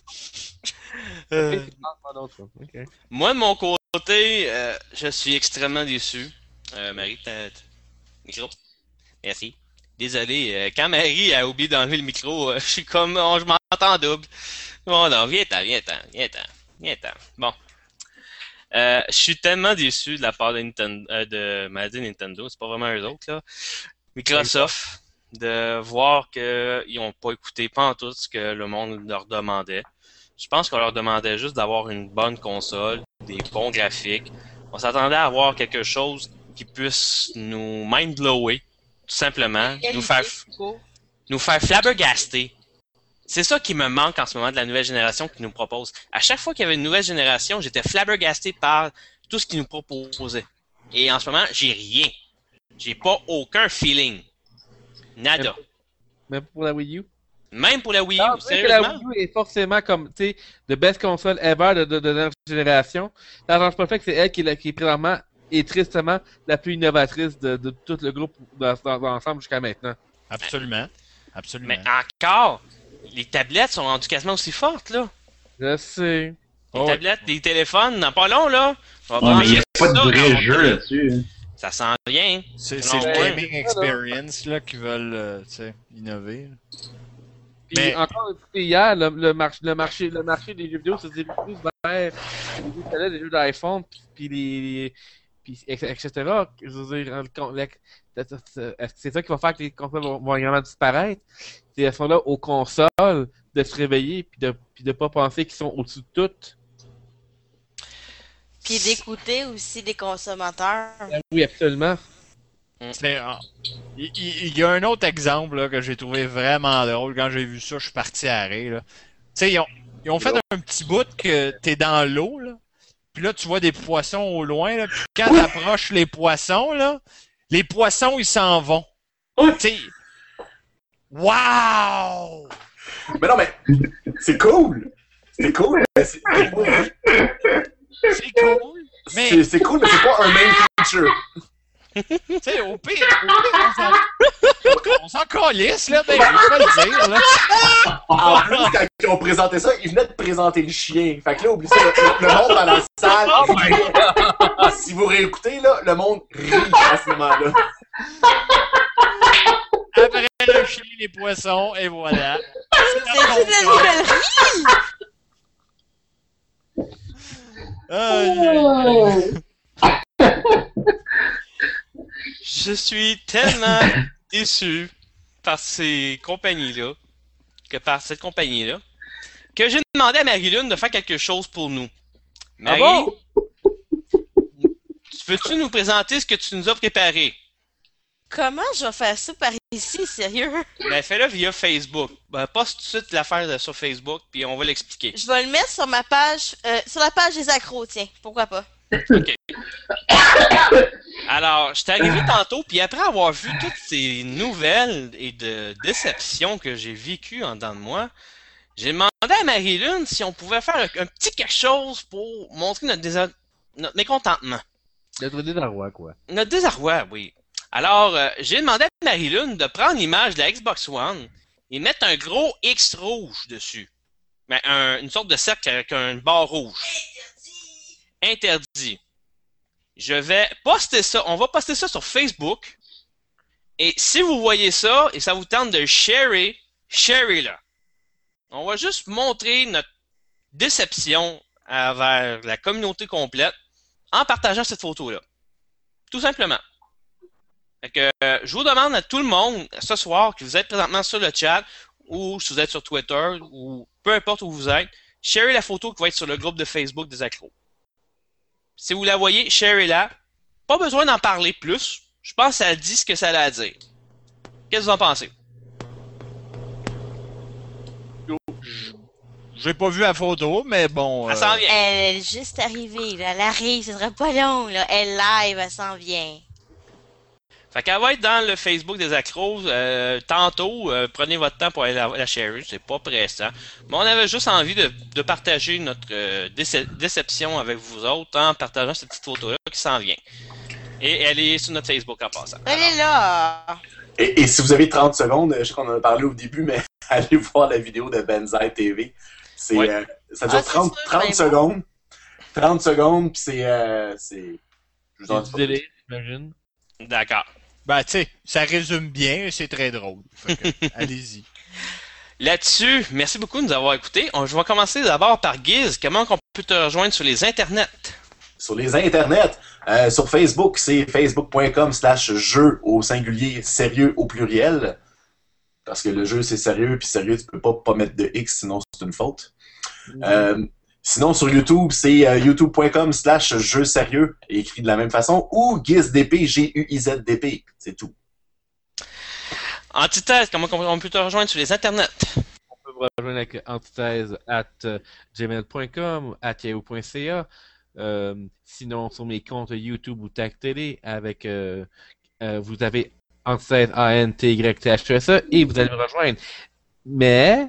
Moi, de mon côté, je suis extrêmement déçu. Marie, micro. Merci. Désolé, quand Marie a oublié d'enlever le micro, je suis comme, je m'entends en double. Bon, non, viens-t'en. Bon. Je suis tellement déçu de la part de Nintendo, c'est pas vraiment eux autres, là. Microsoft, de voir qu'ils n'ont pas écouté pas en tout ce que le monde leur demandait. Je pense qu'on leur demandait juste d'avoir une bonne console, des bons graphiques. On s'attendait à avoir quelque chose qui puisse nous mind-blower, tout simplement, nous faire flabbergaster. C'est ça qui me manque en ce moment de la nouvelle génération qu'ils nous propose. À chaque fois qu'il y avait une nouvelle génération, j'étais flabbergasté par tout ce qu'ils nous proposaient. Et en ce moment, j'ai rien. J'ai pas aucun feeling. Nada. Même pour la Wii U? Même pour la Wii U, La sérieusement. Wii U est forcément comme, tu sais, the best console ever de notre génération. Ça n'arrange pas le fait que c'est elle qui est présentement et tristement la plus innovatrice de tout le groupe dans l'ensemble jusqu'à maintenant. Absolument. Absolument. Mais encore, les tablettes sont rendues quasiment aussi fortes, là. Je sais. Les tablettes, les téléphones, dans pas long, là. Mais il n'y a pas de vrai jeu là-dessus. Hein. Ça sent rien. C'est Non, le ouais. gaming experience là qui veulent innover. Puis Mais- encore écouté hier, le marché des jeux vidéo se dirige plus vers les jeux d'iPhone, puis etc. Je veux dire, est-ce que c'est ça qui va faire que les consoles vont également disparaître? C'est elles sont là aux consoles de se réveiller puis de pas penser qu'ils sont au-dessus de tout. Puis d'écouter aussi les consommateurs. Oui, absolument. Il y a un autre exemple là, que j'ai trouvé vraiment drôle. Quand j'ai vu ça, je suis parti à rire. Là. Tu sais, ils ont fait un petit bout que t'es dans l'eau, là. Puis là, tu vois des poissons au loin, là. Puis quand t'approches les poissons, là, les poissons, ils s'en vont. Tu sais, wow! Mais non, mais c'est cool! C'est cool! Mais C'est cool, mais c'est cool, mais c'est pas un main feature. tu sais, au pire, on s'en calisse, là, ben, je vais le dire, là. En plus, quand ils ont présenté ça, ils venaient de présenter le chien. Fait que là, oublie ça, le monde dans la salle riait. Si vous réécoutez, là, le monde rit à ce moment-là. Après le chien, les poissons, et voilà. C'est toute la nouvelle vie! Je suis tellement déçu par ces compagnies-là, par cette compagnie-là, que j'ai demandé à Marie-Lune de faire quelque chose pour nous. Marie, peux-tu nous présenter ce que tu nous as préparé? Comment je vais faire ça par ici, sérieux? Ben, fais-le via Facebook. Ben, poste tout de suite l'affaire sur Facebook, puis on va l'expliquer. Je vais le mettre sur ma page, sur la page des accros, tiens, pourquoi pas? OK. Alors, je suis arrivé tantôt, puis après avoir vu toutes ces nouvelles et de déceptions que j'ai vécues en dedans de moi, j'ai demandé à Marie-Lune si on pouvait faire un petit quelque chose pour montrer notre mécontentement. Notre désarroi, quoi. Notre désarroi, oui. Alors, j'ai demandé à Marie-Lune de prendre l'image de la Xbox One et mettre un gros X rouge dessus. Ben, une sorte de cercle avec une barre rouge. Interdit. Je vais poster ça. On va poster ça sur Facebook. Et si vous voyez ça et ça vous tente de sharez-le. On va juste montrer notre déception envers la communauté complète en partageant cette photo-là. Tout simplement. Fait que, je vous demande à tout le monde ce soir que vous êtes présentement sur le chat ou si vous êtes sur Twitter ou peu importe où vous êtes, sharez la photo qui va être sur le groupe de Facebook des accros. Si vous la voyez, sharez-la. Pas besoin d'en parler plus. Je pense que ça dit ce que ça a à dire. Qu'est-ce que vous en pensez? J'ai pas vu la photo, mais bon. Elle s'en vient. Elle est juste arrivée, là. Elle arrive, ce sera pas long, là. Elle live, elle s'en vient. Fait qu'elle va être dans le Facebook des accros tantôt. Prenez votre temps pour aller la sharer, c'est pas pressant. Mais on avait juste envie de partager notre déception avec vous autres en partageant cette petite photo-là qui s'en vient. Et elle est sur notre Facebook en passant. Elle est là! Et si vous avez 30 secondes, je sais qu'on en a parlé au début, mais allez voir la vidéo de Benzaï TV. C'est, ouais. Ça dure 30 secondes. 30 secondes, puis c'est... je vous en dis C'est pas du plus. délai, j'imagine. D'accord. Ben, tu sais, ça résume bien, c'est très drôle. Fait que, allez-y. Là-dessus, merci beaucoup de nous avoir écoutés. Je vais commencer d'abord par Giz. Comment on peut te rejoindre sur les internets? Sur les internets, sur Facebook, c'est facebook.com/jeu au singulier, sérieux au pluriel. Parce que le jeu, c'est sérieux, puis sérieux, tu peux pas mettre de X, sinon c'est une faute. Sinon, sur YouTube, c'est youtube.com/jeu sérieux, écrit de la même façon, ou GuizDP, GUIZDP, c'est tout. Antithèse, comment on peut te rejoindre sur les internets? On peut me rejoindre avec antithèse@gmail.com, @yahoo.ca. Sinon, sur mes comptes YouTube ou Tag Télé, avec vous avez antithèse ANTYTHESE et vous allez me rejoindre. Mais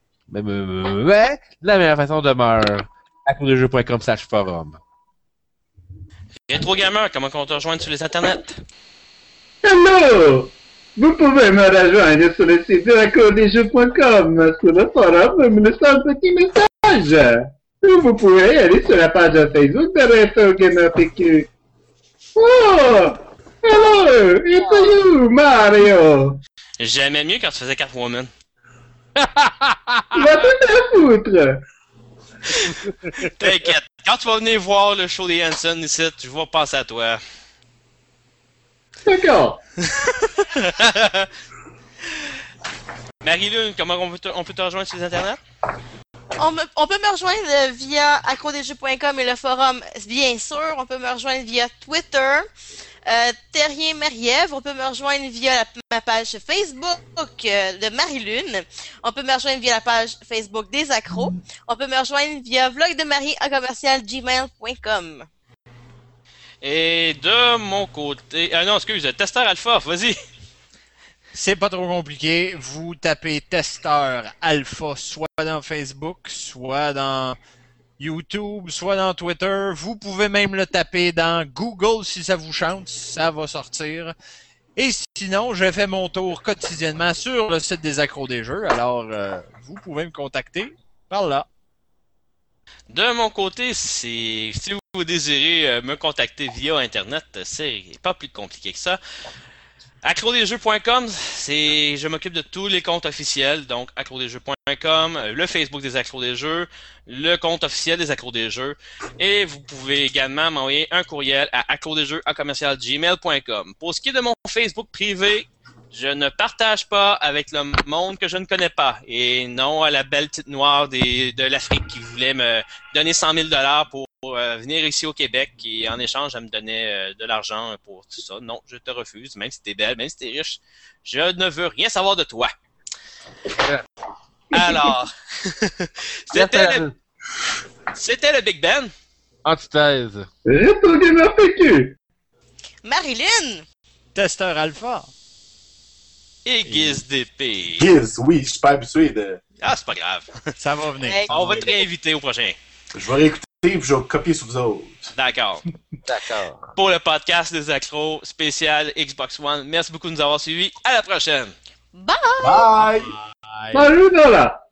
la meilleure façon demeure accrodejeux.com/forum. Retro Gamer, comment on te rejoindre sur les internets? Hello! Vous pouvez me rejoindre sur le site de accordejeux.com. Sur le forum, me laissez un petit message. Ou vous pouvez aller sur la page Facebook de Retro Gamer PQ. Oh! Hello! It's you, Mario! J'aimais mieux quand tu faisais Catwoman. Va tout à foutre! T'inquiète, quand tu vas venir voir le show des Hanson ici, je vais penser à toi. D'accord. Marie-Lune, comment on peut te rejoindre sur les internets? On peut me rejoindre via accrodesjeux.com et le forum, bien sûr. On peut me rejoindre via Twitter. Terrien Marie-Ève, on peut me rejoindre via ma page Facebook de Marie-Lune. On peut me rejoindre via la page Facebook des accros. On peut me rejoindre via vlogdemarie@gmail.com. Et de mon côté... non, excuse, Testeur Alpha, vas-y. C'est pas trop compliqué. Vous tapez Testeur Alpha soit dans Facebook, soit dans YouTube, soit dans Twitter. Vous pouvez même le taper dans Google si ça vous chante, ça va sortir. Et sinon, je fais mon tour quotidiennement sur le site des accros des jeux. Alors, vous pouvez me contacter par là. De mon côté, si vous désirez me contacter via Internet, c'est pas plus compliqué que ça. Accrodesjeux.com, je m'occupe de tous les comptes officiels, donc accrodesjeux.com, le Facebook des accros des jeux, le compte officiel des accros des jeux, et vous pouvez également m'envoyer un courriel à accrodesjeux@gmail.com. Pour ce qui est de mon Facebook privé, je ne partage pas avec le monde que je ne connais pas, et non à la belle petite noire de l'Afrique qui voulait me donner 100 000 $ pour venir ici au Québec et en échange, elle me donnait de l'argent pour tout ça. Non, je te refuse. Même si t'es belle, même si t'es riche, je ne veux rien savoir de toi. Alors, c'était le Big Ben. Antithèse. Retro Gamer PQ. Marilyn! Testeur alpha. Et Guise d'épée. Giz, oui, je suis pas habitué de. Ah, c'est pas grave. Ça va venir. Hey. On va te réinviter au prochain. Je vais réécouter et je vais copier sur vous autres. D'accord. D'accord. Pour le podcast des accros spécial Xbox One, merci beaucoup de nous avoir suivis. À la prochaine. Bye! Bye! Bye. Salut, là!